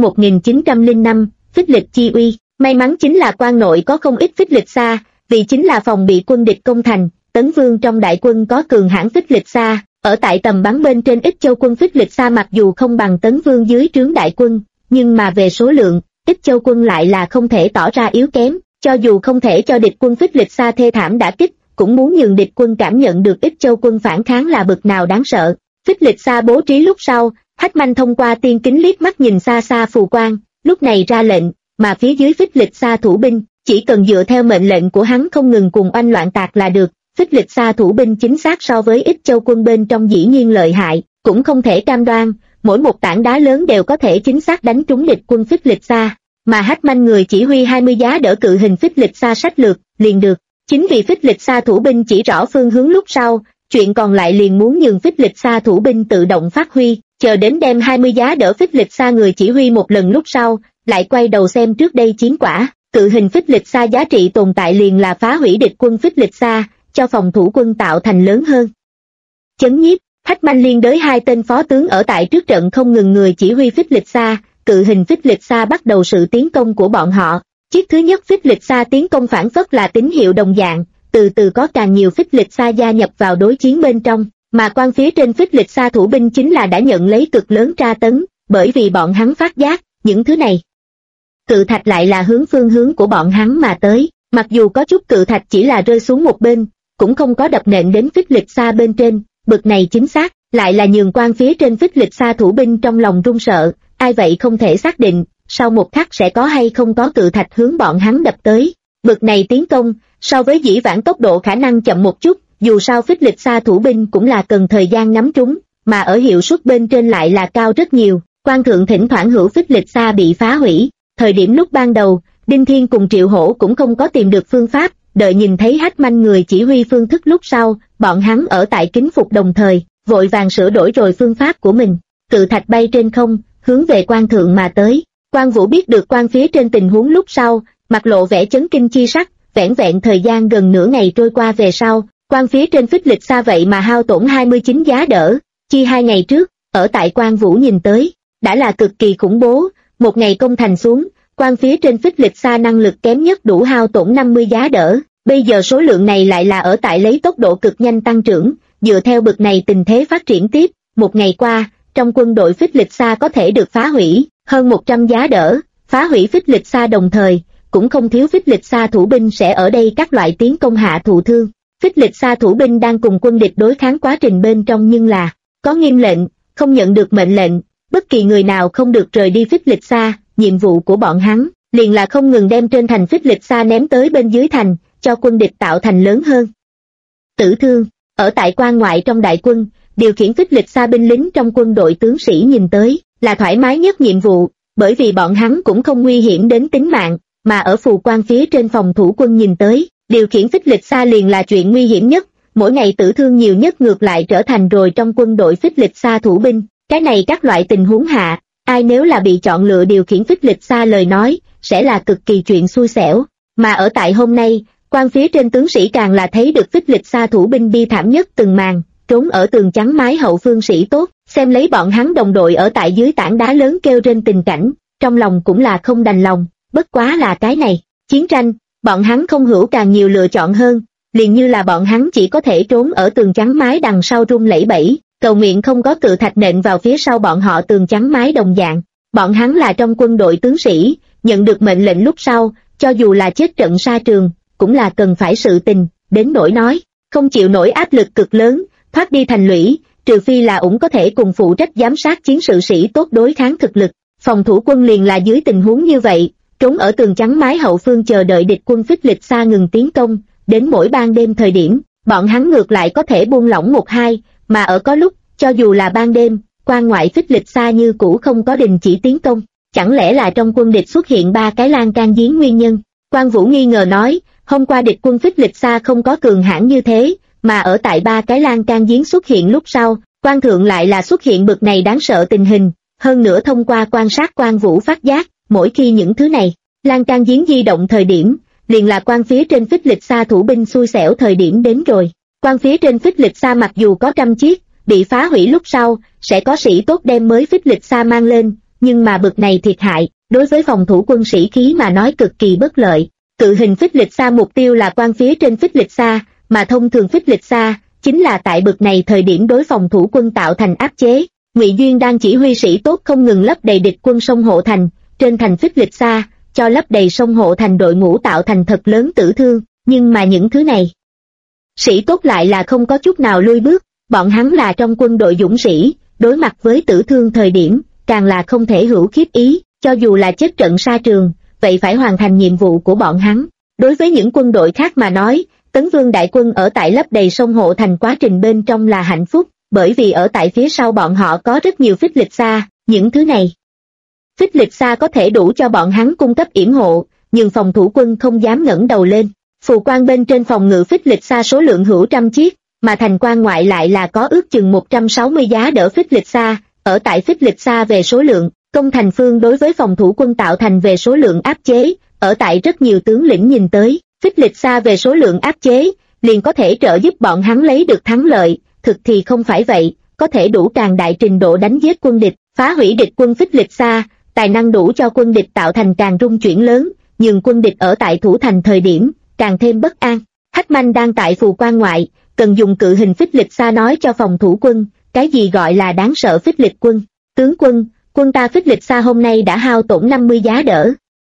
1905, Phích Lịch chi uy, may mắn chính là quan nội có không ít Phích Lịch Sa, vì chính là phòng bị quân địch công thành, Tấn Vương trong đại quân có cường hãn Phích Lịch Sa, ở tại tầm bắn bên trên Ích Châu quân Phích Lịch Sa mặc dù không bằng Tấn Vương dưới trướng đại quân, nhưng mà về số lượng, Ích Châu quân lại là không thể tỏ ra yếu kém, cho dù không thể cho địch quân Phích Lịch Sa thê thảm đả kích, cũng muốn nhường địch quân cảm nhận được Ích Châu quân phản kháng là bực nào đáng sợ. Phích Lịch Sa bố trí lúc sau, Hách Manh thông qua tiên kính liếc mắt nhìn xa xa phù quan, lúc này ra lệnh, mà phía dưới Phích Lịch Sa thủ binh, chỉ cần dựa theo mệnh lệnh của hắn không ngừng cùng oanh loạn tạc là được. Phích Lịch Sa thủ binh chính xác so với Ích Châu quân bên trong dĩ nhiên lợi hại, cũng không thể cam đoan, mỗi một tảng đá lớn đều có thể chính xác đánh trúng địch quân Phích Lịch Sa, mà Hách Manh người chỉ huy 20 giá đỡ cự hình Phích Lịch Sa sách lược, liền được. Chính vì Phích Lịch Sa thủ binh chỉ rõ phương hướng lúc sau, chuyện còn lại liền muốn nhường Phích Lịch Sa thủ binh tự động phát huy, chờ đến đem 20 giá đỡ Phích Lịch Sa người chỉ huy một lần lúc sau, lại quay đầu xem trước đây chiến quả. Cự hình Phích Lịch Sa giá trị tồn tại liền là phá hủy địch quân Phích Lịch Sa, cho phòng thủ quân tạo thành lớn hơn chấn nhiếp. Hách Manh liên đới 2 tên phó tướng ở tại trước trận không ngừng người chỉ huy Phích Lịch Sa, cự hình Phích Lịch Sa bắt đầu sự tiến công của bọn họ, Chiếc thứ nhất phích lịch xa tiến công phản phất là tín hiệu đồng dạng, từ từ có càng nhiều phích lịch xa gia nhập vào đối chiến bên trong, mà quan phía trên phích lịch xa thủ binh chính là đã nhận lấy cực lớn tra tấn, bởi vì bọn hắn phát giác, những thứ này. Cự thạch lại là phương hướng của bọn hắn mà tới, mặc dù có chút cự thạch chỉ là rơi xuống một bên, cũng không có đập nện đến phích lịch xa bên trên, bực này chính xác, lại là nhường quan phía trên phích lịch xa thủ binh trong lòng run sợ, ai vậy không thể xác định, sau một khắc sẽ có hay không có cự thạch hướng bọn hắn đập tới. Bực này tiến công, so với dĩ vãng tốc độ khả năng chậm một chút, dù sao phích lịch xa thủ binh cũng là cần thời gian nắm trúng, mà ở hiệu suất bên trên lại là cao rất nhiều, quan thượng thỉnh thoảng hữu phích lịch xa bị phá hủy. Thời điểm lúc ban đầu, Đinh Thiên cùng Triệu Hổ cũng không có tìm được phương pháp, đợi nhìn thấy Hách Manh người chỉ huy phương thức lúc sau, bọn hắn ở tại kính phục đồng thời, vội vàng sửa đổi rồi phương pháp của mình. Cự thạch bay trên không, hướng về quan thượng mà tới. Quan Vũ biết được quan phía trên tình huống lúc sau, mặt lộ vẻ chấn kinh chi sắc, vẻn vẹn thời gian gần nửa ngày trôi qua về sau, quan phía trên phích lịch xa vậy mà hao tổn 29 giá đỡ, chi 2 ngày trước, ở tại quan Vũ nhìn tới, đã là cực kỳ khủng bố, một ngày công thành xuống, quan phía trên phích lịch xa năng lực kém nhất đủ hao tổn 50 giá đỡ, bây giờ số lượng này lại là ở tại lấy tốc độ cực nhanh tăng trưởng, dựa theo bực này tình thế phát triển tiếp, một ngày qua, trong quân đội phích lịch xa có thể được phá hủy, hơn 100 giá đỡ, phá hủy phích lịch xa đồng thời, cũng không thiếu phích lịch xa thủ binh sẽ ở đây các loại tiến công hạ thụ thương. Phích lịch xa thủ binh đang cùng quân địch đối kháng quá trình bên trong nhưng là, có nghiêm lệnh, không nhận được mệnh lệnh, bất kỳ người nào không được rời đi phích lịch xa, nhiệm vụ của bọn hắn, liền là không ngừng đem trên thành phích lịch xa ném tới bên dưới thành, cho quân địch tạo thành lớn hơn. Tử thương, ở tại quan ngoại trong đại quân, điều khiển phích lịch xa binh lính trong quân đội tướng sĩ nhìn tới, là thoải mái nhất nhiệm vụ, bởi vì bọn hắn cũng không nguy hiểm đến tính mạng, mà ở phù quan phía trên phòng thủ quân nhìn tới, điều khiển phích lịch xa liền là chuyện nguy hiểm nhất, mỗi ngày tử thương nhiều nhất ngược lại trở thành rồi trong quân đội phích lịch xa thủ binh, cái này các loại tình huống hạ, ai nếu là bị chọn lựa điều khiển phích lịch xa lời nói, sẽ là cực kỳ chuyện xui xẻo, mà ở tại hôm nay, quan phía trên tướng sĩ càng là thấy được phích lịch xa thủ binh bi thảm nhất từng màn, trốn ở tường trắng mái hậu phương sĩ tốt, xem lấy bọn hắn đồng đội ở tại dưới tảng đá lớn kêu trên tình cảnh, trong lòng cũng là không đành lòng, bất quá là cái này, chiến tranh, bọn hắn không hữu càng nhiều lựa chọn hơn, liền như là bọn hắn chỉ có thể trốn ở tường trắng mái đằng sau rung lẩy bẩy, cầu nguyện không có cự thạch nện vào phía sau bọn họ tường trắng mái đồng dạng. Bọn hắn là trong quân đội tướng sĩ, nhận được mệnh lệnh lúc sau, cho dù là chết trận sa trường, cũng là cần phải sự tình, đến nỗi nói, không chịu nổi áp lực cực lớn, thoát đi thành lũy, trừ phi là ủng có thể cùng phụ trách giám sát chiến sự sĩ tốt đối kháng thực lực. Phòng thủ quân liền là dưới tình huống như vậy, trốn ở tường trắng mái hậu phương chờ đợi địch quân phích lịch xa ngừng tiến công, đến mỗi ban đêm thời điểm, bọn hắn ngược lại có thể buông lỏng một hai, mà ở có lúc, cho dù là ban đêm, quan ngoại phích lịch xa như cũ không có đình chỉ tiến công, chẳng lẽ là trong quân địch xuất hiện 3 cái lan can giếng nguyên nhân? Quan Vũ nghi ngờ nói, hôm qua địch quân phích lịch xa không có cường hãn như thế, mà ở tại 3 cái lan can giếng xuất hiện lúc sau, quan thượng lại là xuất hiện bực này đáng sợ tình hình, hơn nữa thông qua quan sát Quan Vũ phát giác, mỗi khi những thứ này, lan can giếng di động thời điểm, liền là quan phía trên phích lịch xa thủ binh xui xẻo thời điểm đến rồi. Quan phía trên phích lịch xa mặc dù có 100 chiếc, bị phá hủy lúc sau, sẽ có sĩ tốt đem mới phích lịch xa mang lên, nhưng mà bực này thiệt hại, đối với phòng thủ quân sĩ khí mà nói cực kỳ bất lợi. Cự hình phích lịch xa mục tiêu là quan phía trên phích lịch xa, mà thông thường phích lịch xa, chính là tại bực này thời điểm đối phòng thủ quân tạo thành áp chế. Ngụy Duyên đang chỉ huy sĩ tốt không ngừng lấp đầy địch quân sông hộ thành, trên thành phích lịch xa, cho lấp đầy sông hộ thành đội ngũ tạo thành thật lớn tử thương, nhưng mà những thứ này, sĩ tốt lại là không có chút nào lui bước, bọn hắn là trong quân đội dũng sĩ, đối mặt với tử thương thời điểm, càng là không thể hữu khiếp ý, cho dù là chết trận sa trường, vậy phải hoàn thành nhiệm vụ của bọn hắn. Đối với những quân đội khác mà nói, Tấn Vương đại quân ở tại lấp đầy sông hộ thành quá trình bên trong là hạnh phúc, bởi vì ở tại phía sau bọn họ có rất nhiều phích lịch xa, những thứ này. Phích lịch xa có thể đủ cho bọn hắn cung cấp yểm hộ, nhưng phòng thủ quân không dám ngẩng đầu lên. Phù quan bên trên phòng ngự phích lịch xa số lượng hữu 100 chiếc, mà thành quan ngoại lại là có ước chừng 160 giá đỡ phích lịch xa, ở tại phích lịch xa về số lượng, công thành phương đối với phòng thủ quân tạo thành về số lượng áp chế, ở tại rất nhiều tướng lĩnh nhìn tới, phích lịch xa về số lượng áp chế, liền có thể trợ giúp bọn hắn lấy được thắng lợi, thực thì không phải vậy, có thể đủ càng đại trình độ đánh giết quân địch, phá hủy địch quân phích lịch xa, tài năng đủ cho quân địch tạo thành càng rung chuyển lớn, nhường quân địch ở tại thủ thành thời điểm, càng thêm bất an. Hách Manh đang tại phù quan ngoại, cần dùng cự hình phích lịch xa nói cho phòng thủ quân, cái gì gọi là đáng sợ phích lịch quân. Tướng quân, quân ta phích lịch xa hôm nay đã hao tổn 50 giá đỡ.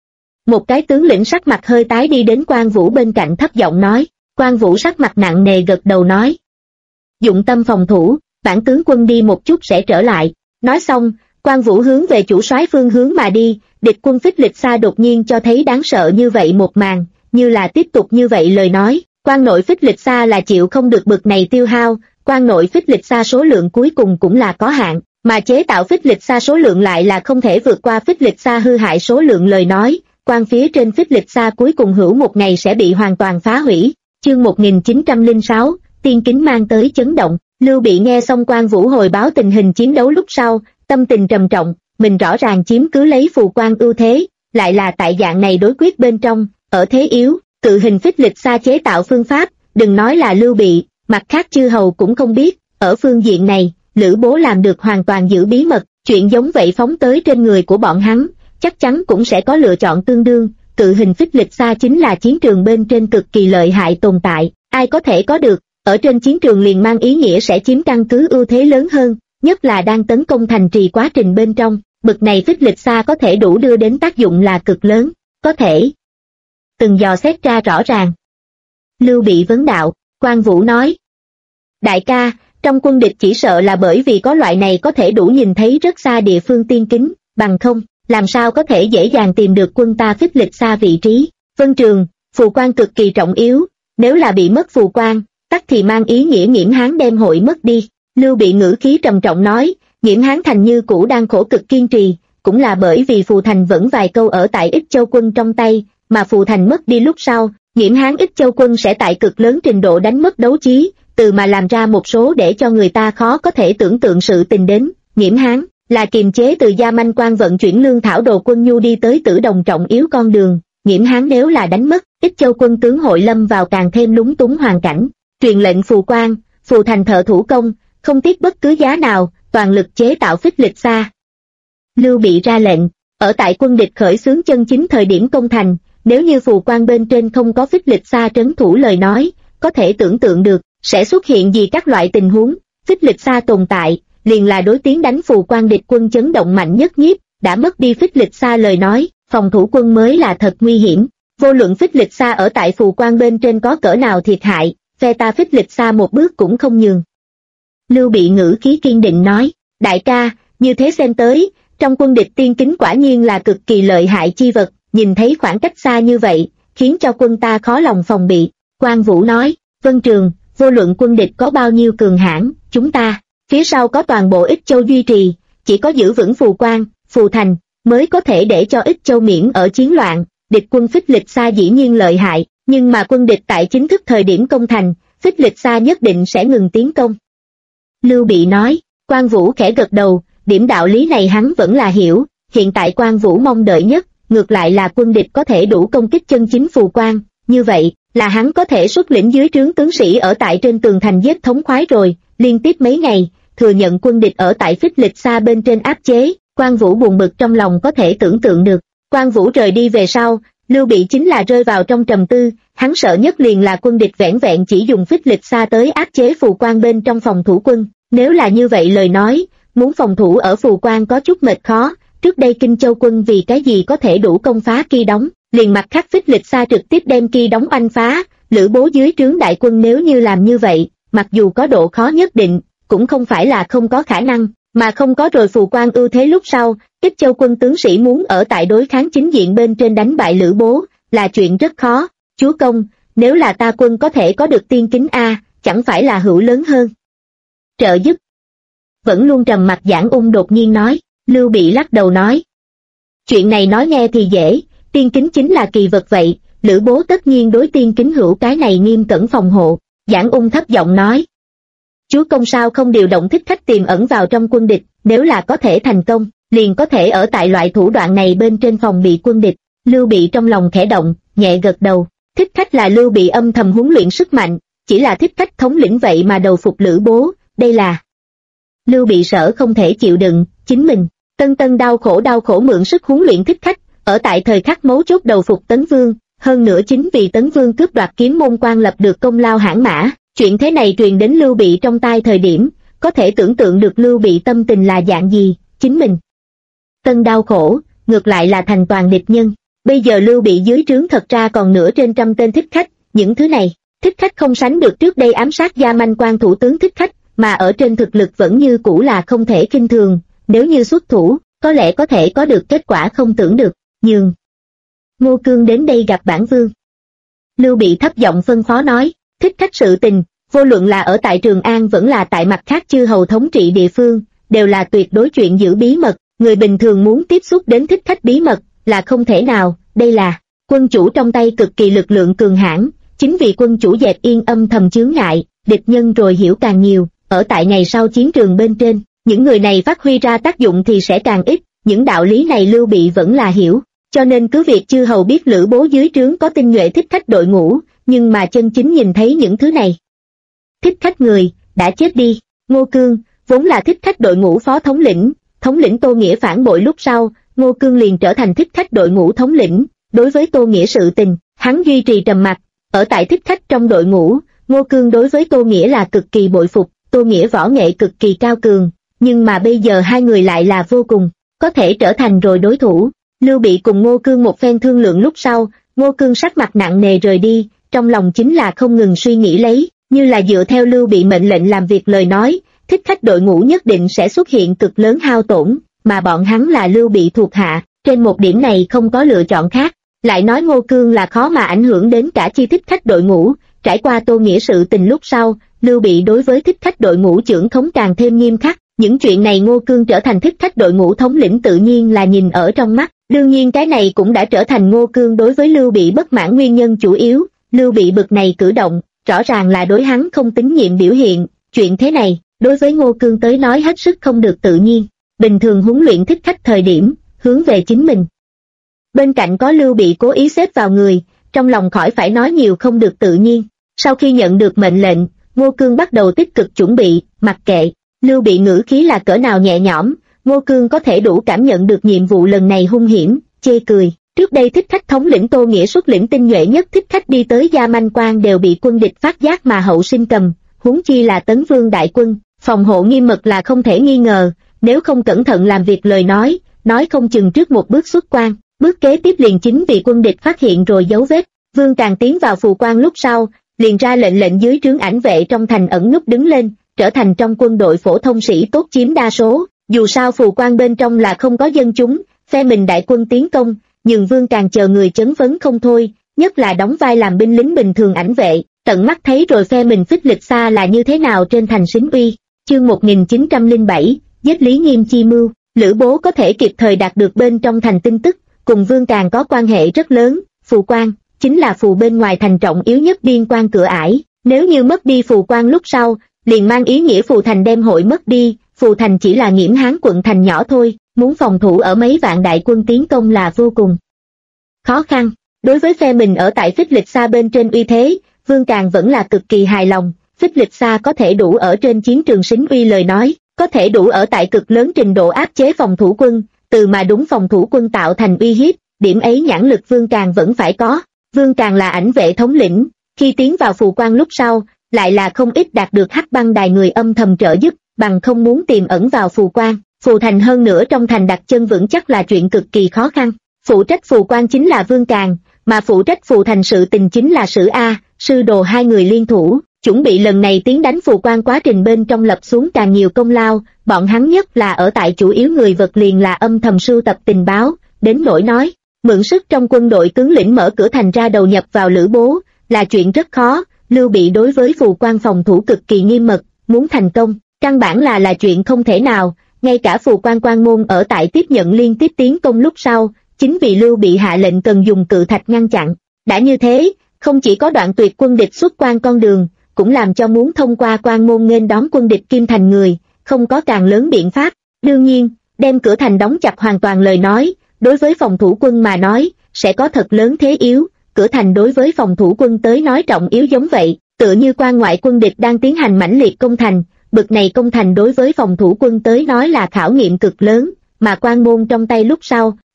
Một cái tướng lĩnh sắc mặt hơi tái đi đến Quan Vũ bên cạnh thấp giọng nói. Quan Vũ sắc mặt nặng nề gật đầu nói. Dụng tâm phòng thủ, bản tướng quân đi một chút sẽ trở lại. Nói xong, Quan Vũ hướng về chủ soái phương hướng mà đi, địch quân phích lịch xa đột nhiên cho thấy đáng sợ như vậy một màn, như là tiếp tục như vậy lời nói, quan nội phích lịch xa là chịu không được bực này tiêu hao, quan nội phích lịch xa số lượng cuối cùng cũng là có hạn, mà chế tạo phích lịch xa số lượng lại là không thể vượt qua phích lịch xa hư hại số lượng lời nói, quan phía trên phích lịch xa cuối cùng hữu một ngày sẽ bị hoàn toàn phá hủy. Chương 1906, tiên kính mang tới chấn động. Lưu Bị nghe xong Quan Vũ hồi báo tình hình chiến đấu lúc sau, tâm tình trầm trọng, mình rõ ràng chiếm cứ lấy phù quan ưu thế, lại là tại dạng này đối quyết bên trong, ở thế yếu, cự hình phích lịch xa chế tạo phương pháp, đừng nói là Lưu Bị, mặt khác chư hầu cũng không biết, ở phương diện này, Lữ Bố làm được hoàn toàn giữ bí mật, chuyện giống vậy phóng tới trên người của bọn hắn, chắc chắn cũng sẽ có lựa chọn tương đương, cự hình phích lịch xa chính là chiến trường bên trên cực kỳ lợi hại tồn tại, ai có thể có được, ở trên chiến trường liền mang ý nghĩa sẽ chiếm căn cứ ưu thế lớn hơn, nhất là đang tấn công thành trì quá trình bên trong, bực này phích lịch xa có thể đủ đưa đến tác dụng là cực lớn, có thể từng dò xét ra rõ ràng. Lưu Bị vấn đạo, Quan Vũ nói, đại ca, trong quân địch chỉ sợ là bởi vì có loại này có thể đủ nhìn thấy rất xa địa phương tiên kính, bằng không, làm sao có thể dễ dàng tìm được quân ta phích lịch xa vị trí. Vân Trường, phù quan cực kỳ trọng yếu, nếu là bị mất phù quan, tắc thì mang ý nghĩa Nghiễm Hán đem hội mất đi. Lưu Bị ngữ khí trầm trọng nói, Nghiễm Hán thành như cũ đang khổ cực kiên trì, cũng là bởi vì phù thành vẫn vài câu ở tại Ích Châu quân trong tay, mà phù thành mất đi lúc sau, Nghiễm Hán Ích Châu quân sẽ tại cực lớn trình độ đánh mất đấu trí, từ mà làm ra một số để cho người ta khó có thể tưởng tượng sự tình đến. Nghiễm Hán là kiềm chế từ Gia Manh Quan vận chuyển lương thảo đồ quân nhu đi tới Tử Đồng trọng yếu con đường, Nghiễm Hán nếu là đánh mất, Ích Châu quân tướng hội lâm vào càng thêm lúng túng hoàn cảnh. Truyền lệnh phù quan, phù thành thợ thủ công, không tiếc bất cứ giá nào, toàn lực chế tạo phích lịch xa. Lưu Bị ra lệnh, ở tại quân địch khởi xướng chân chính thời điểm công thành, nếu như phù quan bên trên không có phích lịch xa trấn thủ lời nói, có thể tưởng tượng được, sẽ xuất hiện gì các loại tình huống, phích lịch xa tồn tại, liền là đối tiến đánh phù quan địch quân chấn động mạnh nhất nhiếp, đã mất đi phích lịch xa lời nói, phòng thủ quân mới là thật nguy hiểm, vô luận phích lịch xa ở tại phù quan bên trên có cỡ nào thiệt hại, phe ta phích lịch xa một bước cũng không nhường. Lưu Bị ngữ khí kiên định nói, đại ca, như thế xem tới, trong quân địch tiên kính quả nhiên là cực kỳ lợi hại chi vật, nhìn thấy khoảng cách xa như vậy, khiến cho quân ta khó lòng phòng bị. Quan Vũ nói, Vân Trường, vô luận quân địch có bao nhiêu cường hãn, chúng ta, phía sau có toàn bộ Ích Châu duy trì, chỉ có giữ vững phù quan, phù thành, mới có thể để cho Ích Châu miễn ở chiến loạn. Địch quân phích lịch xa dĩ nhiên lợi hại, nhưng mà quân địch tại chính thức thời điểm công thành, phích lịch xa nhất định sẽ ngừng tiến công. Lưu Bị nói, Quan Vũ khẽ gật đầu, điểm đạo lý này hắn vẫn là hiểu, hiện tại Quan Vũ mong đợi nhất, ngược lại là quân địch có thể đủ công kích chân chính phù quan, như vậy, là hắn có thể xuất lĩnh dưới trướng tướng sĩ ở tại trên tường thành giết thống khoái rồi, liên tiếp mấy ngày, thừa nhận quân địch ở tại phích lịch xa bên trên áp chế, Quan Vũ buồn bực trong lòng có thể tưởng tượng được. Quan Vũ rời đi về sau, Lưu Bị chính là rơi vào trong trầm tư, hắn sợ nhất liền là quân địch vẻn vẹn chỉ dùng phích lịch xa tới áp chế phù quan bên trong phòng thủ quân, nếu là như vậy lời nói, muốn phòng thủ ở phù quan có chút mệt khó, trước đây Kinh Châu quân vì cái gì có thể đủ công phá Ki Đóng, liền mặt khác phích lịch xa trực tiếp đem Ki Đóng oanh phá, Lữ Bố dưới trướng đại quân nếu như làm như vậy, mặc dù có độ khó nhất định, cũng không phải là không có khả năng, mà không có rồi phù quan ưu thế lúc sau, Ích Châu quân tướng sĩ muốn ở tại đối kháng chính diện bên trên đánh bại Lữ Bố, là chuyện rất khó. Chúa công, nếu là ta quân có thể có được tiên kính A, chẳng phải là hữu lớn hơn trợ giúp. Vẫn luôn trầm mặc Giảng Ung đột nhiên nói. Lưu Bị lắc đầu nói, chuyện này nói nghe thì dễ, tiên kính chính là kỳ vật vậy, Lữ Bố tất nhiên đối tiên kính hữu cái này nghiêm cẩn phòng hộ. Giảng Ung thấp giọng nói, chúa công sao không điều động thích khách tiềm ẩn vào trong quân địch, nếu là có thể thành công, liền có thể ở tại loại thủ đoạn này bên trên phòng bị quân địch. Lưu Bị trong lòng khẽ động, nhẹ gật đầu, thích khách là Lưu Bị âm thầm huấn luyện sức mạnh, chỉ là thích khách thống lĩnh vậy mà đầu phục Lữ Bố, đây là Lưu Bị sợ không thể chịu đựng, chính mình tân tân đau khổ mượn sức huấn luyện thích khách, ở tại thời khắc mấu chốt đầu phục Tấn Vương, hơn nữa chính vì Tấn Vương cướp đoạt Kiếm Môn Quan lập được công lao hãn mã, chuyện thế này truyền đến Lưu Bị trong tai thời điểm, có thể tưởng tượng được Lưu Bị tâm tình là dạng gì, chính mình tân đau khổ, ngược lại là thành toàn địch nhân. Bây giờ Lưu Bị dưới trướng thật ra còn nửa trên trăm tên thích khách, những thứ này, thích khách không sánh được trước đây ám sát Gia Manh Quan thủ tướng thích khách, mà ở trên thực lực vẫn như cũ là không thể khinh thường, nếu như xuất thủ, có lẽ có thể có được kết quả không tưởng được, nhường Ngô Cương đến đây gặp bản vương. Lưu Bị thấp giọng phân phó nói, thích khách sự tình, vô luận là ở tại Trường An vẫn là tại mặt khác chư hầu thống trị địa phương, đều là tuyệt đối chuyện giữ bí mật, người bình thường muốn tiếp xúc đến thích khách bí mật, là không thể nào, đây là quân chủ trong tay cực kỳ lực lượng cường hãn, chính vì quân chủ dẹp yên âm thầm chướng ngại, địch nhân rồi hiểu càng nhiều, ở tại ngày sau chiến trường bên trên, những người này phát huy ra tác dụng thì sẽ càng ít, những đạo lý này Lưu Bị vẫn là hiểu, cho nên cứ việc chư hầu biết Lữ Bố dưới trướng có tinh nhuệ thích khách đội ngũ, nhưng mà chân chính nhìn thấy những thứ này. Thích khách người, đã chết đi, Ngô Cương, vốn là thích khách đội ngũ phó thống lĩnh Tô Nghĩa phản bội lúc sau, Ngô Cương liền trở thành thích khách đội ngũ thống lĩnh, đối với Tô Nghĩa sự tình, hắn duy trì trầm mặc, ở tại thích khách trong đội ngũ, Ngô Cương đối với Tô Nghĩa là cực kỳ bội phục, Tô Nghĩa võ nghệ cực kỳ cao cường, nhưng mà bây giờ hai người lại là vô cùng, có thể trở thành rồi đối thủ. Lưu Bị cùng Ngô Cương một phen thương lượng lúc sau, Ngô Cương sắc mặt nặng nề rời đi, trong lòng chính là không ngừng suy nghĩ lấy, như là dựa theo Lưu Bị mệnh lệnh làm việc lời nói, thích khách đội ngũ nhất định sẽ xuất hiện cực lớn hao tổn, mà bọn hắn là Lưu Bị thuộc hạ, trên một điểm này không có lựa chọn khác. Lại nói Ngô Cương là khó mà ảnh hưởng đến cả chi thích khách đội ngũ, trải qua Tô Nghĩa sự tình lúc sau, Lưu Bị đối với thích khách đội ngũ trưởng khống càng thêm nghiêm khắc, những chuyện này Ngô Cương trở thành thích khách đội ngũ thống lĩnh tự nhiên là nhìn ở trong mắt, đương nhiên cái này cũng đã trở thành Ngô Cương đối với Lưu Bị bất mãn nguyên nhân chủ yếu, Lưu Bị bực này cử động, rõ ràng là đối hắn không tín nhiệm biểu hiện, chuyện thế này, đối với Ngô Cương tới nói hết sức không được tự nhiên, bình thường huấn luyện thích khách thời điểm, hướng về chính mình. Bên cạnh có Lưu Bị cố ý xếp vào người, trong lòng khỏi phải nói nhiều không được tự nhiên. Sau khi nhận được mệnh lệnh, Ngô Cương bắt đầu tích cực chuẩn bị, mặc kệ Lưu Bị ngữ khí là cỡ nào nhẹ nhõm, Ngô Cương có thể đủ cảm nhận được nhiệm vụ lần này hung hiểm, chê cười. Trước đây thích khách thống lĩnh Tô Nghĩa xuất lĩnh tinh nhuệ nhất thích khách đi tới Gia Manh Quan đều bị quân địch phát giác mà hậu sinh cầm, huống chi là Tấn Vương đại quân, phòng hộ nghiêm mật là không thể nghi ngờ, nếu không cẩn thận làm việc lời nói không chừng trước một bước xuất quan. Bước kế tiếp liền chính vì quân địch phát hiện rồi dấu vết, Vương Càng tiến vào phù quan lúc sau, liền ra lệnh dưới trướng ảnh vệ trong thành ẩn núp đứng lên, trở thành trong quân đội phổ thông sĩ tốt chiếm đa số, dù sao phù quan bên trong là không có dân chúng, phe mình đại quân tiến công, nhưng Vương Càng chờ người chấn phấn không thôi, nhất là đóng vai làm binh lính bình thường ảnh vệ, tận mắt thấy rồi phe mình Phích Lịch Sa là như thế nào trên thành Sính Uy. Chương 1907, giết Lý Nghiêm chi mưu, Lữ Bố có thể kịp thời đạt được bên trong thành tin tức, cùng Vương Càng có quan hệ rất lớn, phù quan, chính là phù bên ngoài thành trọng yếu nhất biên quan cửa ải, nếu như mất đi phù quan lúc sau, liền mang ý nghĩa phù thành đem hội mất đi, phù thành chỉ là Nghiễm Hán quận thành nhỏ thôi, muốn phòng thủ ở mấy vạn đại quân tiến công là vô cùng khó khăn. Đối với phe mình ở tại Phích Lịch Sa bên trên uy thế, Vương Càng vẫn là cực kỳ hài lòng, Phích Lịch Sa có thể đủ ở trên chiến trường Sính Uy lời nói, có thể đủ ở tại cực lớn trình độ áp chế phòng thủ quân, từ mà đúng phòng thủ quân tạo thành uy hiếp, điểm ấy nhãn lực Vương Càng vẫn phải có. Vương Càng là ảnh vệ thống lĩnh, khi tiến vào phù quan lúc sau, lại là không ít đạt được Hắc Băng Đài người âm thầm trợ giúp, bằng không muốn tiềm ẩn vào phù quan, phù thành hơn nữa trong thành đặt chân vững chắc là chuyện cực kỳ khó khăn. Phụ trách phù quan chính là Vương Càng, mà phụ trách phù thành sự tình chính là Sử A, Sư Đồ hai người liên thủ, chuẩn bị lần này tiến đánh phù quan quá trình bên trong lập xuống càng nhiều công lao, bọn hắn nhất là ở tại chủ yếu người vật liền là âm thầm sưu tập tình báo, đến nỗi nói, mượn sức trong quân đội tướng lĩnh mở cửa thành ra đầu nhập vào Lữ Bố, là chuyện rất khó, Lưu Bị đối với phù quan phòng thủ cực kỳ nghiêm mật, muốn thành công, căn bản là chuyện không thể nào, ngay cả phù quan quan môn ở tại tiếp nhận liên tiếp tiến công lúc sau, chính vì Lưu Bị hạ lệnh cần dùng cự thạch ngăn chặn, đã như thế, không chỉ có đoạn tuyệt quân địch xuất quan con đường, cũng làm cho muốn thông qua quan môn nghênh đón quân địch Kim Thành người, không có càng lớn biện pháp. Đương nhiên, đem cửa thành đóng chặt hoàn toàn lời nói, đối với phòng thủ quân mà nói, sẽ có thật lớn thế yếu, cửa thành đối với phòng thủ quân tới nói trọng yếu giống vậy, tựa như quan ngoại quân địch đang tiến hành mãnh liệt công thành, bực này công thành đối với phòng thủ quân tới nói là khảo nghiệm cực lớn, mà quan môn trong tay lúc sau,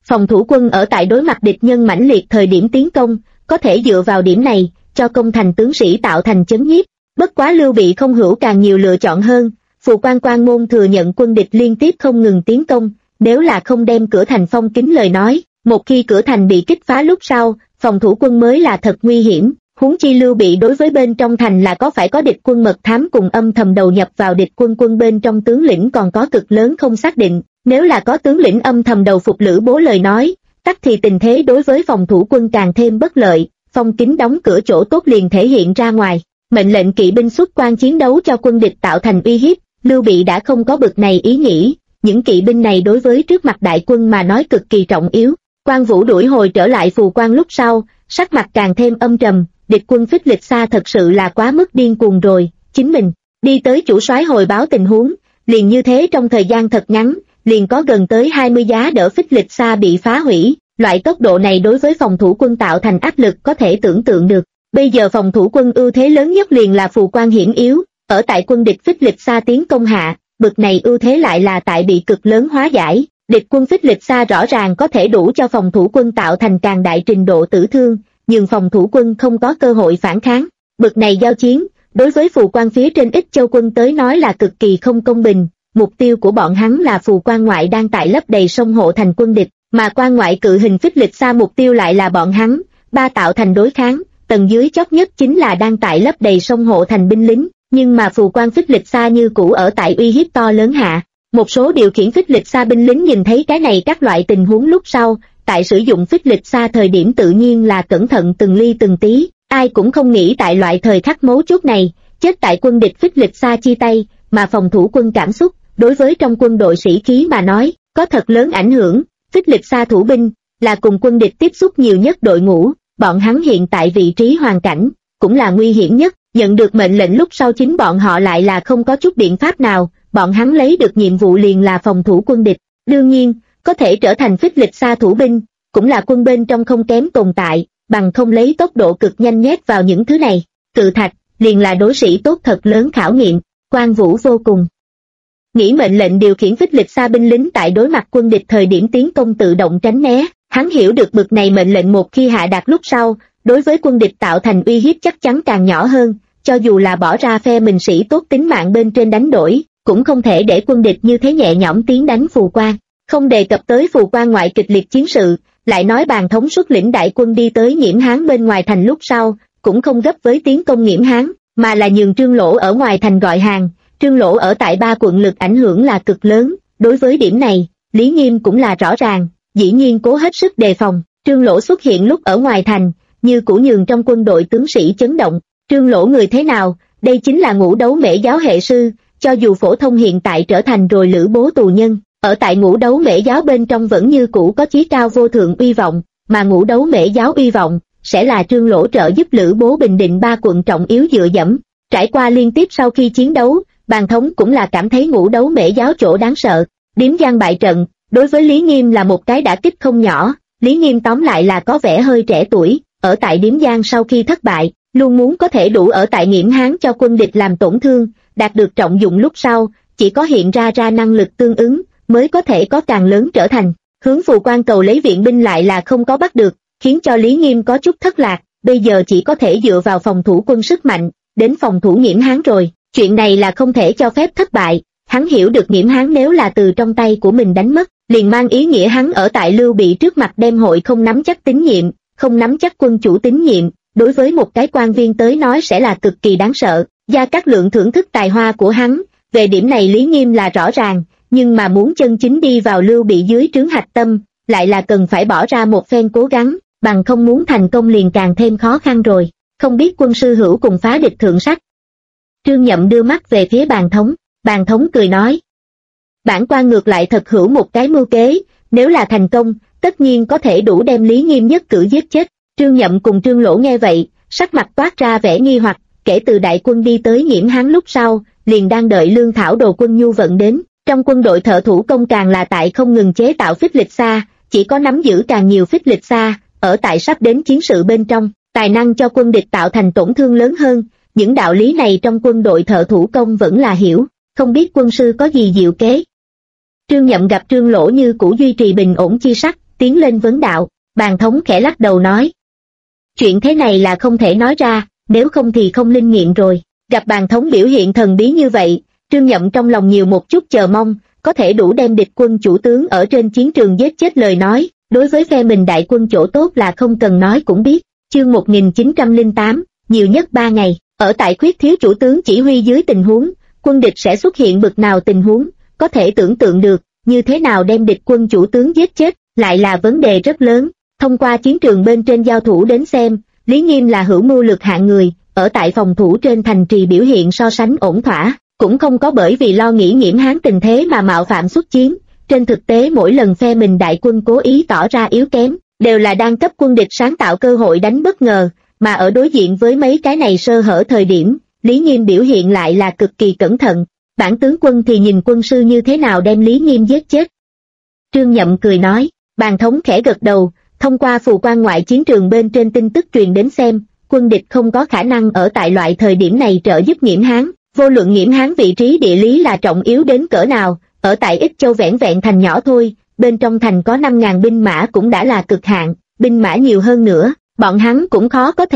Phòng thủ quân ở tại đối mặt địch nhân mãnh liệt thời điểm tiến công, có thể dựa vào điểm này, cho công thành tướng sĩ tạo thành chấn nhiếp. Bất quá Lưu Bị không hữu càng nhiều lựa chọn hơn, Phù Quan Quan Môn thừa nhận quân địch liên tiếp không ngừng tiến công, nếu là không đem cửa thành phong kín lời nói, một khi cửa thành bị kích phá lúc sau, phòng thủ quân mới là thật nguy hiểm. Huống chi Lưu Bị đối với bên trong thành là có phải có địch quân mật thám cùng âm thầm đầu nhập vào địch quân, quân bên trong tướng lĩnh còn có cực lớn không xác định, nếu là có tướng lĩnh âm thầm đầu phục Lữ Bố lời nói, tắc thì tình thế đối với phòng thủ quân càng thêm bất lợi, phong kín đóng cửa chỗ tốt liền thể hiện ra ngoài. Mệnh lệnh kỵ binh xuất quan chiến đấu cho quân địch tạo thành uy hiếp, Lưu Bị đã không có bực này ý nghĩ, những kỵ binh này đối với trước mặt đại quân mà nói cực kỳ trọng yếu. Quan Vũ đuổi hồi trở lại Phù Quan lúc sau, sắc mặt càng thêm âm trầm, địch quân Phích Lịch Sa thật sự là quá mức điên cuồng rồi, chính mình đi tới chủ soái hồi báo tình huống, liền như thế trong thời gian thật ngắn, liền có gần tới 20 giá đỡ Phích Lịch Sa bị phá hủy, loại tốc độ này đối với phòng thủ quân tạo thành áp lực có thể tưởng tượng được. Bây giờ phòng thủ quân ưu thế lớn nhất liền là Phù Quan hiểm yếu, ở tại quân địch Phích Lịch Sa tiến công hạ, bực này ưu thế lại là tại bị cực lớn hóa giải. Địch quân Phích Lịch Sa rõ ràng có thể đủ cho phòng thủ quân tạo thành càng đại trình độ tử thương, nhưng phòng thủ quân không có cơ hội phản kháng. Bực này giao chiến, đối với Phù Quan phía trên Ích Châu quân tới nói là cực kỳ không công bình. Mục tiêu của bọn hắn là Phù Quan ngoại đang tại lấp đầy sông hộ thành quân địch, mà quan ngoại cự hình Phích Lịch Sa mục tiêu lại là bọn hắn, ba tạo thành đối kháng, tầng dưới chót nhất chính là đang tại lấp đầy sông hộ thành binh lính, nhưng mà Phù Quan Phích Lịch Sa như cũ ở tại uy hiếp to lớn hạ. Một số điều khiển Phích Lịch Sa binh lính nhìn thấy cái này các loại tình huống lúc sau, tại sử dụng Phích Lịch Sa thời điểm tự nhiên là cẩn thận từng ly từng tí, ai cũng không nghĩ tại loại thời khắc mấu chốt này, chết tại quân địch Phích Lịch Sa chi tay, mà phòng thủ quân cảm xúc, đối với trong quân đội sĩ khí mà nói, có thật lớn ảnh hưởng. Phích Lịch Sa thủ binh, là cùng quân địch tiếp xúc nhiều nhất đội ngũ, bọn hắn hiện tại vị trí hoàn cảnh, cũng là nguy hiểm nhất, nhận được mệnh lệnh lúc sau chính bọn họ lại là không có chút biện pháp nào, bọn hắn lấy được nhiệm vụ liền là phòng thủ quân địch, đương nhiên, có thể trở thành Phích Lịch Sa thủ binh, cũng là quân bên trong không kém tồn tại, bằng không lấy tốc độ cực nhanh nhét vào những thứ này, cự thạch, liền là đối sĩ tốt thật lớn khảo nghiệm. Quan Vũ vô cùng nghĩ mệnh lệnh điều khiển Phích Lịch Sa binh lính tại đối mặt quân địch thời điểm tiến công tự động tránh né, hắn hiểu được bực này mệnh lệnh một khi hạ đạt lúc sau, đối với quân địch tạo thành uy hiếp chắc chắn càng nhỏ hơn, cho dù là bỏ ra phe mình sĩ tốt tính mạng bên trên đánh đổi, cũng không thể để quân địch như thế nhẹ nhõm tiến đánh Phù Quan. Không đề cập tới Phù Quan ngoại kịch liệt chiến sự, lại nói Bàn Thống xuất lĩnh đại quân đi tới Nghiễm Hán bên ngoài thành lúc sau, cũng không gấp với tiến công Nghiễm Hán, mà là nhường Trương Lỗ ở ngoài thành gọi hàng. Trương Lỗ ở tại ba quận lực ảnh hưởng là cực lớn, đối với điểm này, Lý Nghiêm cũng là rõ ràng, dĩ nhiên cố hết sức đề phòng. Trương Lỗ xuất hiện lúc ở ngoài thành, như cũ nhường trong quân đội tướng sĩ chấn động. Trương Lỗ người thế nào? Đây chính là Ngũ Đấu Mễ giáo hệ sư, cho dù phổ thông hiện tại trở thành rồi Lữ Bố tù nhân, ở tại Ngũ Đấu Mễ giáo bên trong vẫn như cũ có chí cao vô thượng uy vọng, mà Ngũ Đấu Mễ giáo uy vọng sẽ là Trương Lỗ trợ giúp Lữ Bố bình định ba quận trọng yếu dựa dẫm. Trải qua liên tiếp sau khi chiến đấu, Bàn Thống cũng là cảm thấy Ngũ Đấu Mễ giáo chỗ đáng sợ. Điếm Giang bại trận, đối với Lý Nghiêm là một cái đả kích không nhỏ. Lý Nghiêm tóm lại là có vẻ hơi trẻ tuổi, ở tại Điếm Giang sau khi thất bại, luôn muốn có thể đủ ở tại Nghiễm Hán cho quân địch làm tổn thương, đạt được trọng dụng lúc sau, chỉ có hiện ra năng lực tương ứng, mới có thể có càng lớn trở thành. Hướng Phù Quan cầu lấy viện binh lại là không có bắt được, khiến cho Lý Nghiêm có chút thất lạc, bây giờ chỉ có thể dựa vào phòng thủ quân sức mạnh, đến phòng thủ Nghiễm Hán rồi. Chuyện này là không thể cho phép thất bại, hắn hiểu được Nghiễm Hán nếu là từ trong tay của mình đánh mất, liền mang ý nghĩa hắn ở tại Lưu Bị trước mặt đem hội không nắm chắc tín nhiệm, không nắm chắc quân chủ tín nhiệm, đối với một cái quan viên tới nói sẽ là cực kỳ đáng sợ. Gia Cát Lượng thưởng thức tài hoa của hắn, về điểm này Lý Nghiêm là rõ ràng, nhưng mà muốn chân chính đi vào Lưu Bị dưới trướng hạch tâm, lại là cần phải bỏ ra một phen cố gắng, bằng không muốn thành công liền càng thêm khó khăn rồi. Không biết quân sư hữu cùng phá địch thượng sách. Trương Nhậm đưa mắt về phía Bàn Thống cười nói. Bản quan ngược lại thật hữu một cái mưu kế, nếu là thành công, tất nhiên có thể đủ đem Lý Nghiêm nhất cử giết chết. Trương Nhậm cùng Trương Lỗ nghe vậy, sắc mặt toát ra vẻ nghi hoặc, kể từ đại quân đi tới Nghiễm Hán lúc sau, liền đang đợi lương thảo đồ quân nhu vận đến. Trong quân đội thợ thủ công càng là tại không ngừng chế tạo Phích Lịch Sa, chỉ có nắm giữ càng nhiều Phích Lịch Sa, ở tại sắp đến chiến sự bên trong, tài năng cho quân địch tạo thành tổn thương lớn hơn. Những đạo lý này trong quân đội thợ thủ công vẫn là hiểu, không biết quân sư có gì diệu kế. Trương Nhậm gặp Trương Lỗ như cũ duy trì bình ổn chi sắc, tiến lên vấn đạo. Bàn thống khẽ lắc đầu nói. Chuyện thế này là không thể nói ra, nếu không thì không linh nghiệm rồi. Gặp bàn thống biểu hiện thần bí như vậy, Trương Nhậm trong lòng nhiều một chút chờ mong, có thể đủ đem địch quân chủ tướng ở trên chiến trường giết chết lời nói, đối với phe mình đại quân chỗ tốt là không cần nói cũng biết. Chương 1908, nhiều nhất 3 ngày, ở tại khuyết thiếu chủ tướng chỉ huy dưới tình huống, quân địch sẽ xuất hiện bực nào tình huống, có thể tưởng tượng được, như thế nào đem địch quân chủ tướng giết chết, lại là vấn đề rất lớn. Thông qua chiến trường bên trên giao thủ đến xem, Lý Nghiêm là hữu mưu lược hạng người, ở tại phòng thủ trên thành trì biểu hiện so sánh ổn thỏa, cũng không có bởi vì lo nghĩ Nghiễm Hán tình thế mà mạo phạm xuất chiến. Trên thực tế mỗi lần phe mình đại quân cố ý tỏ ra yếu kém, đều là đang cấp quân địch sáng tạo cơ hội đánh bất ngờ, mà ở đối diện với mấy cái này sơ hở thời điểm, Lý Nghiêm biểu hiện lại là cực kỳ cẩn thận. Bản tướng quân thì nhìn quân sư như thế nào đem Lý Nghiêm giết chết. Trương Nhậm cười nói. Bàn thống khẽ gật đầu, thông qua phù quan ngoại chiến trường bên trên tin tức truyền đến xem, quân địch không có khả năng ở tại loại thời điểm này trợ giúp Nghiễm Hán. Vô luận Nghiễm Hán vị trí địa lý là trọng yếu đến cỡ nào, ở tại Ích Châu vẻn vẹn thành nhỏ thôi, bên trong thành có 5.000 binh mã cũng đã là cực hạn, binh mã nhiều hơn nữa, bọn hắn cũng khó có thể